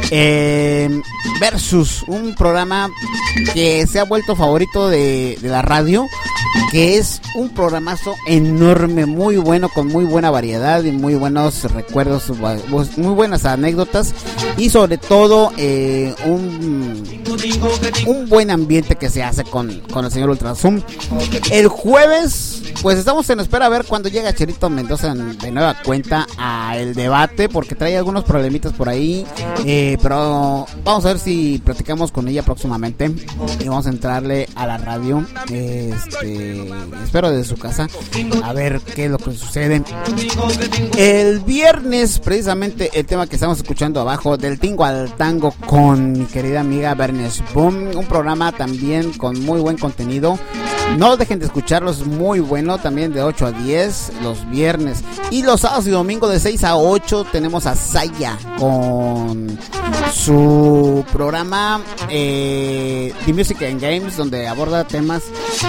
versus un programa que se ha vuelto favorito de la radio, que es un programazo enorme, muy bueno, con muy buena variedad y muy buenos recuerdos, muy buenas anécdotas y sobre todo un buen ambiente que se hace con el señor Ultrazoom. El jueves, pues estamos en espera a ver cuando llega Cherito Mendoza de nueva cuenta a El Debate, porque trae algunos problemitas por ahí, pero vamos a ver si platicamos con ella próximamente y vamos a entrarle a la radio, espero desde su casa, a ver qué es lo que sucede. El viernes, precisamente el tema que estamos escuchando abajo, del Tingo al Tango, con mi querida amiga Bernes Boom, un programa también con muy buen contenido. No dejen de escucharlo, es muy bueno, también de 8 a 10 los viernes. Y los sábados y domingos de 6 a 8 tenemos a Saya con su programa The Music and Games, donde aborda temas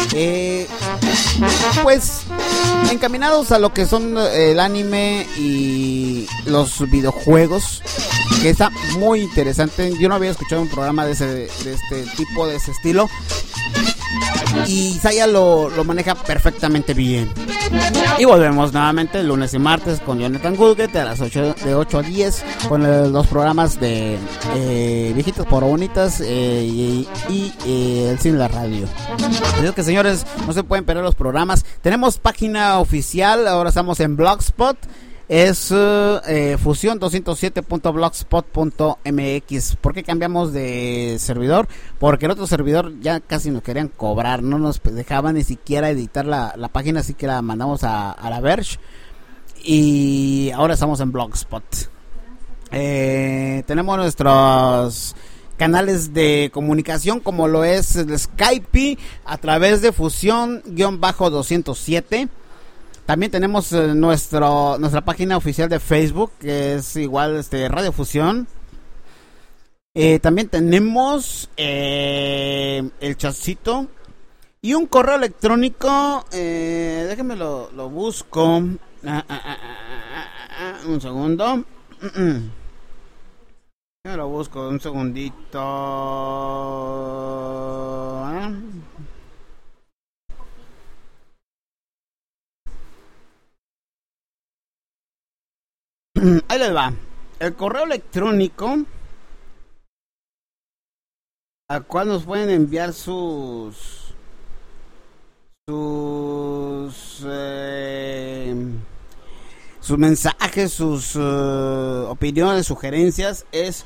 pues encaminados a lo que son el anime y los videojuegos, que está muy interesante. Yo no había escuchado un programa de este tipo, de ese estilo, y Saya lo maneja perfectamente bien. Y volvemos nuevamente el lunes y martes con Jonathan Goodget a las 8, de 8 a 10 con los programas de Viejitas por Bonitas y el cine de la radio. Así que, señores, no se pueden perder los programas. Tenemos página oficial, ahora estamos en Blogspot. Es fusión207.blogspot.mx. ¿Por qué cambiamos de servidor? Porque el otro servidor ya casi nos querían cobrar, no nos dejaban ni siquiera editar la página, así que la mandamos a la Verge y ahora estamos en Blogspot. Tenemos nuestros canales de comunicación, como lo es el Skype a través de Fusión-207. También tenemos nuestra página oficial de Facebook, que es igual Radio Fusión. También tenemos el chatcito y un correo electrónico. Déjenme lo busco. Un segundo. Yo lo busco, un segundito. Ahí les va. El correo electrónico al cual nos pueden enviar sus mensajes, sus opiniones, sugerencias, es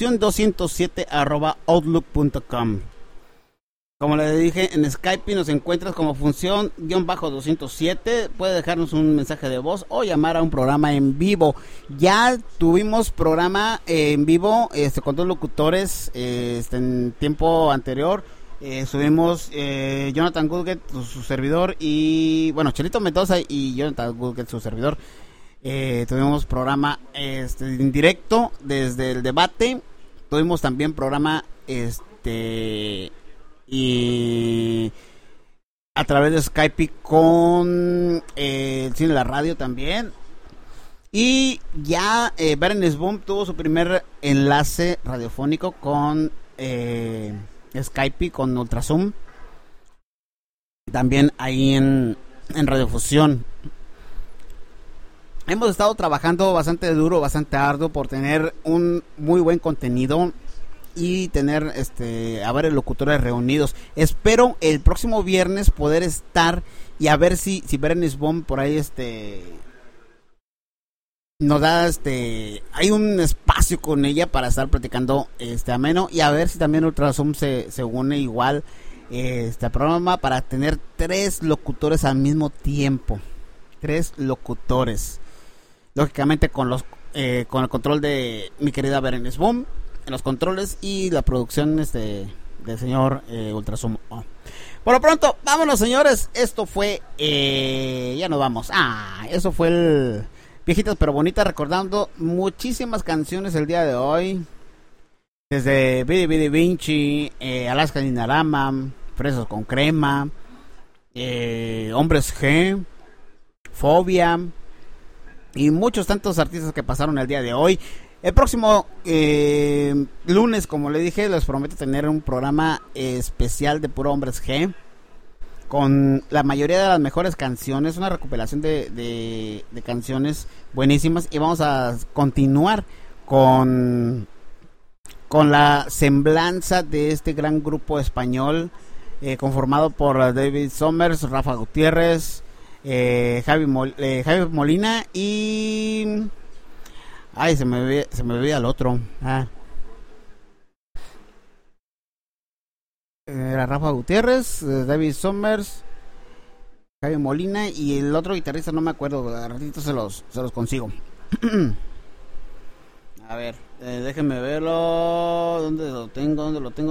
fusión207@outlook.com. Como les dije, en Skype nos encuentras como Fusión-207. Puede dejarnos un mensaje de voz o llamar a un programa en vivo. Ya tuvimos programa en vivo con dos locutores en tiempo anterior. Subimos Jonathan Goodget, su servidor, y bueno, Chelito Mendoza y Jonathan Goodget, su servidor. Tuvimos programa en directo desde El Debate. Tuvimos también programa y a través de Skype con el cine de la radio también. Y ya Bernes Boom tuvo su primer enlace radiofónico con Skype, con Ultrazoom. También ahí en en Radiofusión. Hemos estado trabajando bastante duro, bastante arduo por tener un muy buen contenido y tener a varios locutores reunidos. Espero el próximo viernes poder estar y a ver si Berenice Bond por ahí nos da hay un espacio con ella para estar platicando ameno, y a ver si también Ultrazoom se une igual al programa para tener 3 locutores al mismo tiempo. 3 locutores. Lógicamente con el control de mi querida Berenice Boom en los controles y la producción del señor Ultrazoom. Por lo pronto, vámonos, señores. Esto fue ya nos vamos. Eso fue el Viejitas pero Bonitas, recordando muchísimas canciones el día de hoy, desde Bidi Bidi Vinci, Alaska Dinarama, Fresas con Crema, Hombres G, Fobia y muchos tantos artistas que pasaron el día de hoy. El próximo lunes, como le dije, les prometo tener un programa especial de puro Hombres G, con la mayoría de las mejores canciones, una recopilación de canciones buenísimas, y vamos a continuar con la semblanza de este gran grupo español conformado por David Somers, Rafa Gutiérrez, Javi Molina y... Ay, se me veía el otro. Era Rafa Gutiérrez, David Somers, Javi Molina y el otro guitarrista no me acuerdo. A ratito se los consigo. A ver, déjenme verlo. ¿Dónde lo tengo?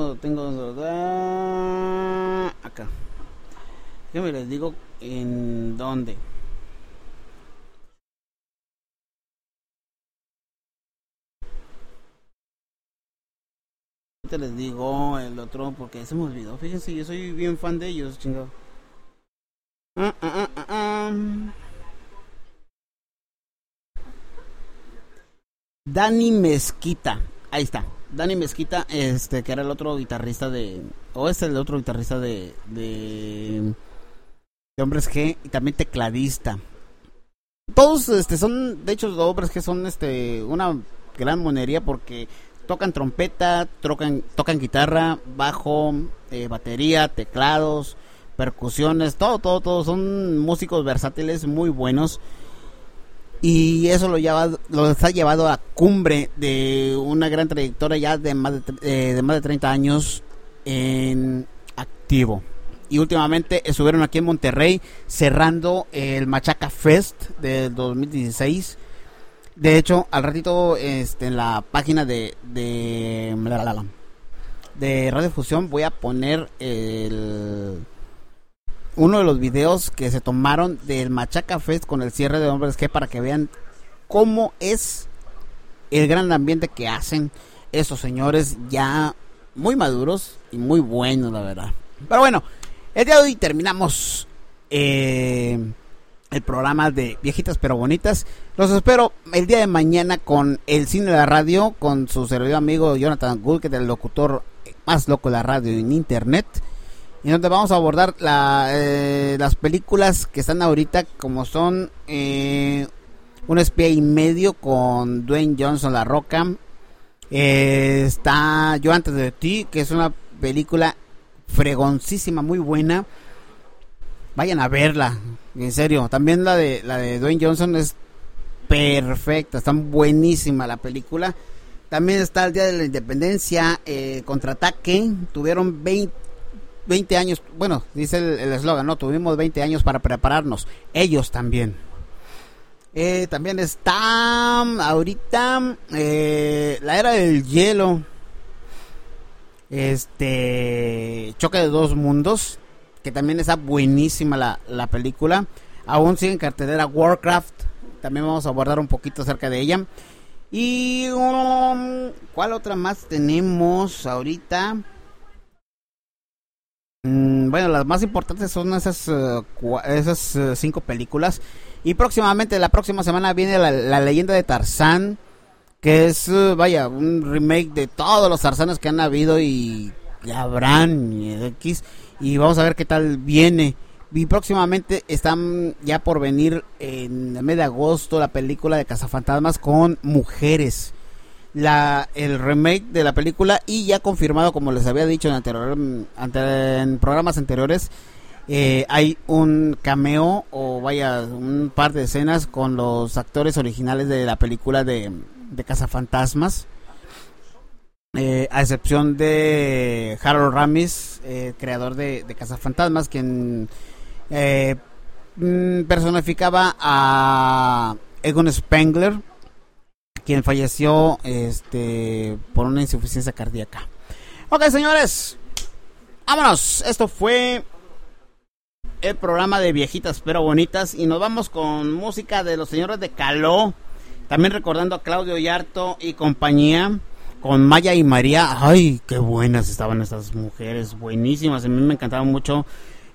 Acá. Déjenme les digo en dónde. Les digo el otro porque se me olvidó. Fíjense, yo soy bien fan de ellos, chingado. Dani Mezquita, ahí está. Dani Mezquita, que era el otro guitarrista el otro guitarrista de Hombres G, y también tecladista. Todos son, de hecho, los Hombres G son una gran monería porque tocan trompeta, tocan guitarra, bajo, batería, teclados, percusiones, todo. Son músicos versátiles muy buenos. Y eso los ha llevado a cumbre de una gran trayectoria ya de más de 30 años en activo. Y últimamente estuvieron aquí en Monterrey cerrando el Machaca Fest del 2016. De hecho, al ratito en la página de Radio Fusión voy a poner uno de los videos que se tomaron del Machaca Fest con el cierre de Hombres G, para que vean cómo es el gran ambiente que hacen esos señores ya muy maduros y muy buenos, la verdad. Pero bueno, el día de hoy terminamos el programa de Viejitas pero Bonitas. Los espero el día de mañana con el Cine de la Radio, con su servidor amigo Jonathan Gould, que es el locutor más loco de la radio en internet, y donde vamos a abordar las películas que están ahorita, como son Un espía y medio con Dwayne Johnson, La Roca. Está Yo antes de ti, que es una película fregoncísima, muy buena. Vayan a verla, en serio. También la de Dwayne Johnson es perfecta, está buenísima la película. También está el Día de la Independencia, Contraataque. Tuvieron 20 años, bueno, dice el eslogan, ¿no? Tuvimos 20 años para prepararnos. Ellos también. También está ahorita La Era del Hielo. Choque de Dos Mundos, que también está buenísima la película. Aún sigue en cartelera Warcraft, también vamos a abordar un poquito acerca de ella. Y ¿cuál otra más tenemos ahorita? Bueno, las más importantes son esas 5 películas. Y próximamente, la próxima semana, viene la Leyenda de Tarzán, que es, un remake de todos los Tarzanes que han habido y habrán, y vamos a ver qué tal viene. Y próximamente están ya por venir en el mes de agosto la película de Cazafantasmas con mujeres. El remake de la película, y ya confirmado, como les había dicho en programas anteriores, hay un cameo, o vaya, un par de escenas con los actores originales de la película de Cazafantasmas, a excepción de Harold Ramis, creador de Cazafantasmas, quien personificaba a Egon Spengler, quien falleció por una insuficiencia cardíaca. Ok, señores, vámonos. Esto fue el programa de Viejitas pero Bonitas, y nos vamos con música de los señores de Caló, también recordando a Claudio Yarto y compañía, con Maya y María. Ay, qué buenas estaban estas mujeres, buenísimas. A mí me encantaba mucho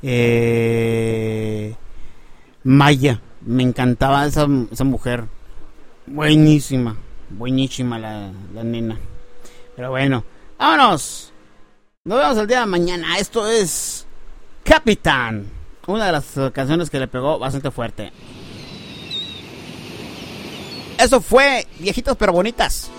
Maya, me encantaba esa mujer. Buenísima la nena. Pero bueno, vámonos. Nos vemos el día de mañana. Esto es Capitán, una de las canciones que le pegó bastante fuerte. Eso fue Viejitas pero Bonitas,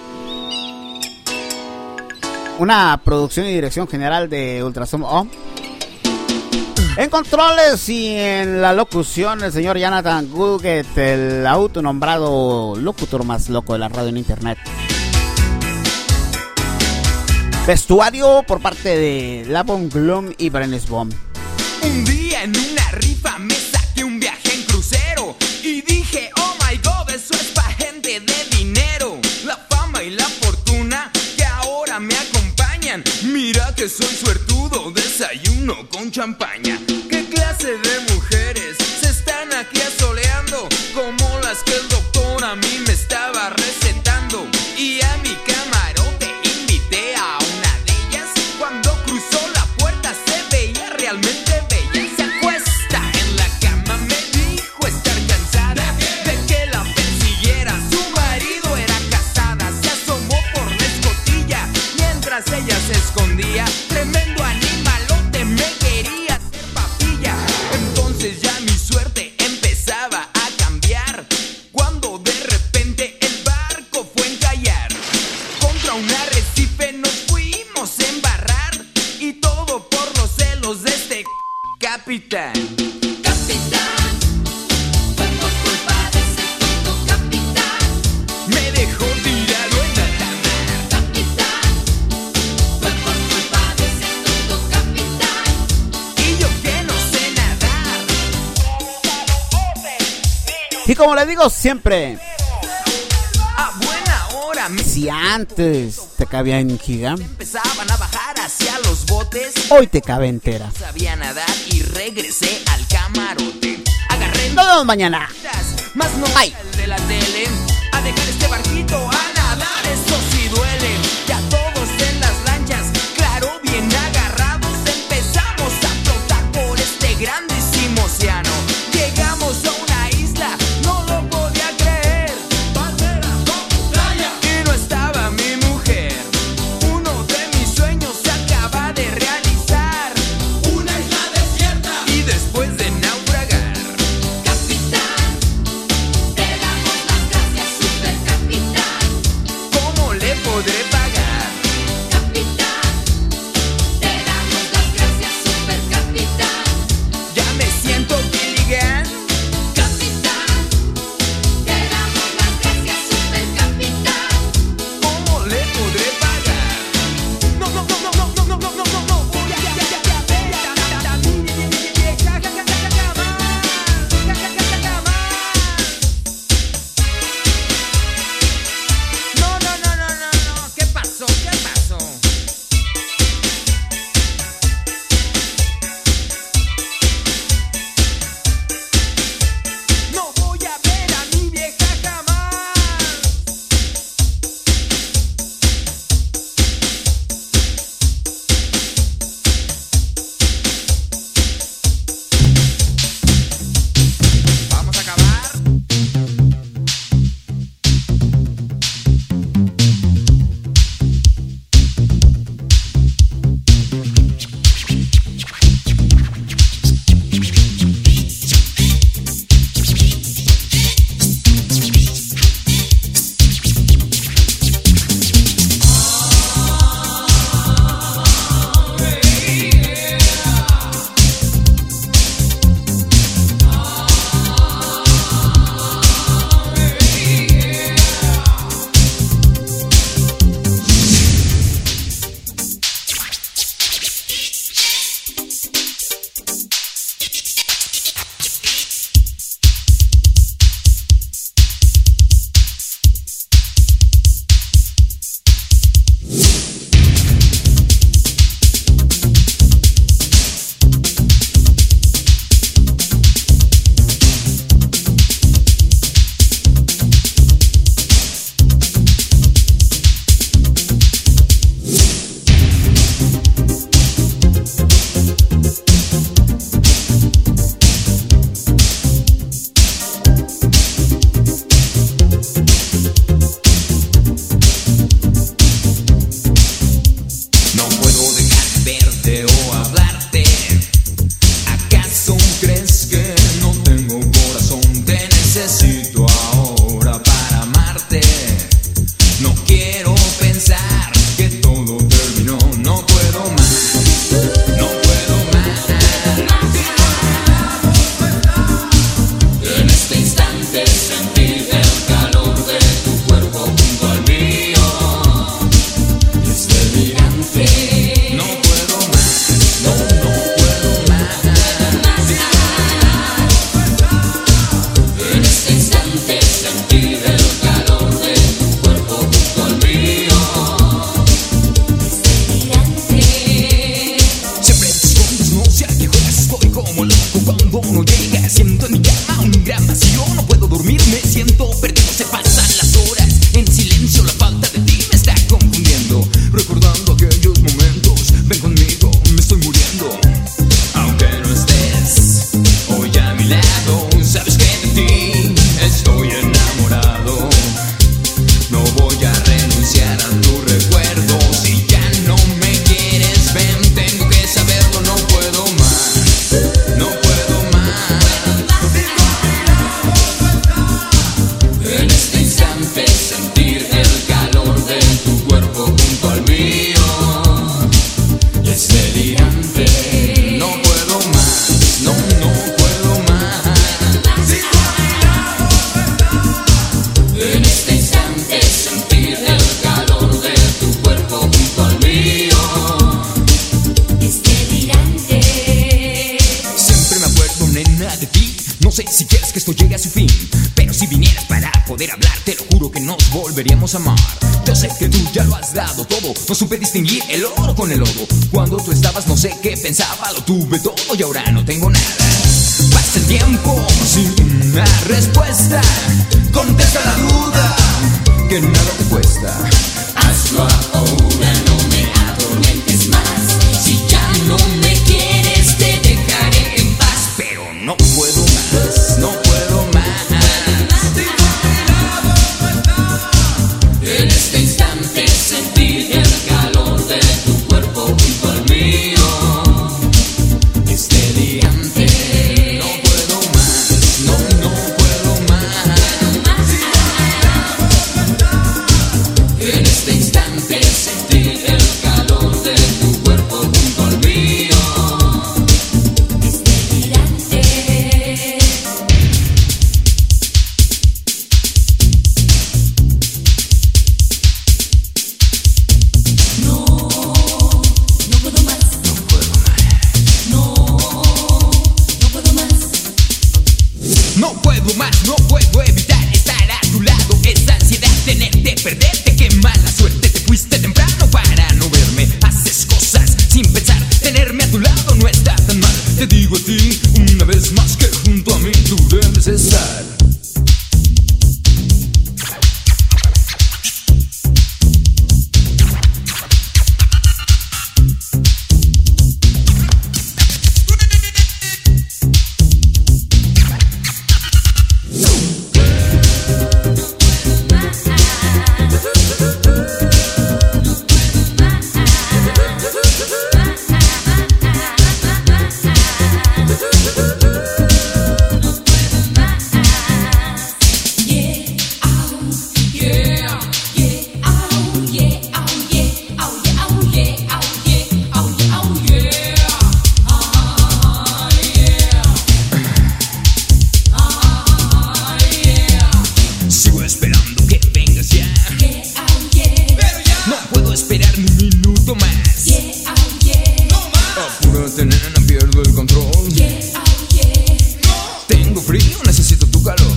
una producción y dirección general de Ultrasom O. En controles y en la locución, el señor Jonathan Goodget, el autonombrado locutor más loco de la radio en internet. Vestuario por parte de Lavon Gloom y Brenes Bomb. Un día en una rifa me saqué un viaje en crucero y dije, oh my god, eso es pa' gente de dinero. La fama y la fortuna que ahora me acompañan. Mira que soy suertudo, desayuno con champaña. ¿Qué clase de mujeres se están aquí asoleando? Como las que el doctor a mí me estaba recetando. Y a mi camarote invité a una de ellas. Cuando cruzó la puerta se veía realmente bella. Se acuesta en la cama, me dijo estar cansada de que la persiguiera. Su marido era casada. Se asomó por la escotilla mientras ella se escondía. Tremendo animalote, me quería hacer papilla. Entonces ya mi suerte empezaba a cambiar, cuando de repente el barco fue a encallar. Contra un arrecife nos fuimos a embarrar, y todo por los celos de este capitán. Capitán, fue por culpa de ese tonto capitán. Me dejó tirado en la cama. Capitán, fue por culpa de ese tonto capitán. Y yo que no sé nadar. Y como le digo siempre, a buena hora si antes te cabía en giga, empezaban a bajar hacia los botes. hoy te cabe entera. Sabía nadar y regresé al camarote. Agarré Nos vemos mañana. más no el de la tele. A dejar este barquito a nadar, eso sí duele. Ya todos en las lanchas, claro, bien agarrados, empezamos a flotar por este grandísimo océano. Llegamos a una isla, no lo podía creer. Bandera, playa. Y no estaba mi mujer. Uno de mis sueños se acaba de realizar. Una isla desierta. Y después de naufragar, capitán, te damos las gracias, super capitán. ¿Cómo le podré pagar? Capitán, te damos las gracias, super capitán. Ya me siento bien loco cuando no llega. Siento en mi cama un gran vacío. No puedo dormir, me siento perdido. Se pasan las horas en silencio. La falta de ti me está confundiendo. Recordando aquellos momentos. Ven conmigo, me estoy muriendo. Aunque no estés hoy a mi lado, sabes que de ti estoy enamorado. No voy a renunciar a tu recuerdo. Si ya no me quieres, ven, tengo que saberlo. No puedo más, no puedo más. En este instante sentir el calor de tu cuerpo junto al mío. Y es delirante. No puedo más, no puedo más. En este instante sentir el calor de tu cuerpo junto al mío. Es delirante. Siempre me acuerdo, nena, de ti. No sé si quieres que esto llegue a su fin, pero si vinieras para poder hablar, te lo juro que nos volveríamos a amar. Yo sé que tú ya lo has dado todo. No supe distinguir el oro con el lodo. Cuando tú estabas no sé qué pensaba. Lo tuve todo y ahora no tengo nada. Pasa el tiempo sin una respuesta. Contesta la duda que nada te cuesta. Hazlo ahora, no me atormentes más. Si ya no me quieres te dejaré en paz. Pero no puedo más, no puedo más. En este instante sentir el calor de tu cuerpo junto al mío. Es delirante. No puedo más, no puedo más. En este instante sentir el calor de tu cuerpo junto al mío. Es delirante. No puedo más, no puedo evitar estar a tu lado. Esa ansiedad, tenerte, perderte, qué mala suerte. Te fuiste temprano para no verme. Haces cosas sin pensar, tenerme a tu lado no está tan mal. Te digo a ti una vez más que junto a mí tú debes estar. Sigo esperando que vengas ya. Pero ya no puedo esperar ni un minuto más. Apúrate, nena, pierdo el control. Tengo frío, necesito tu calor.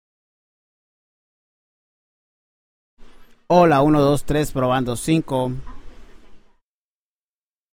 Hola, 1, 2, 3, probando 5.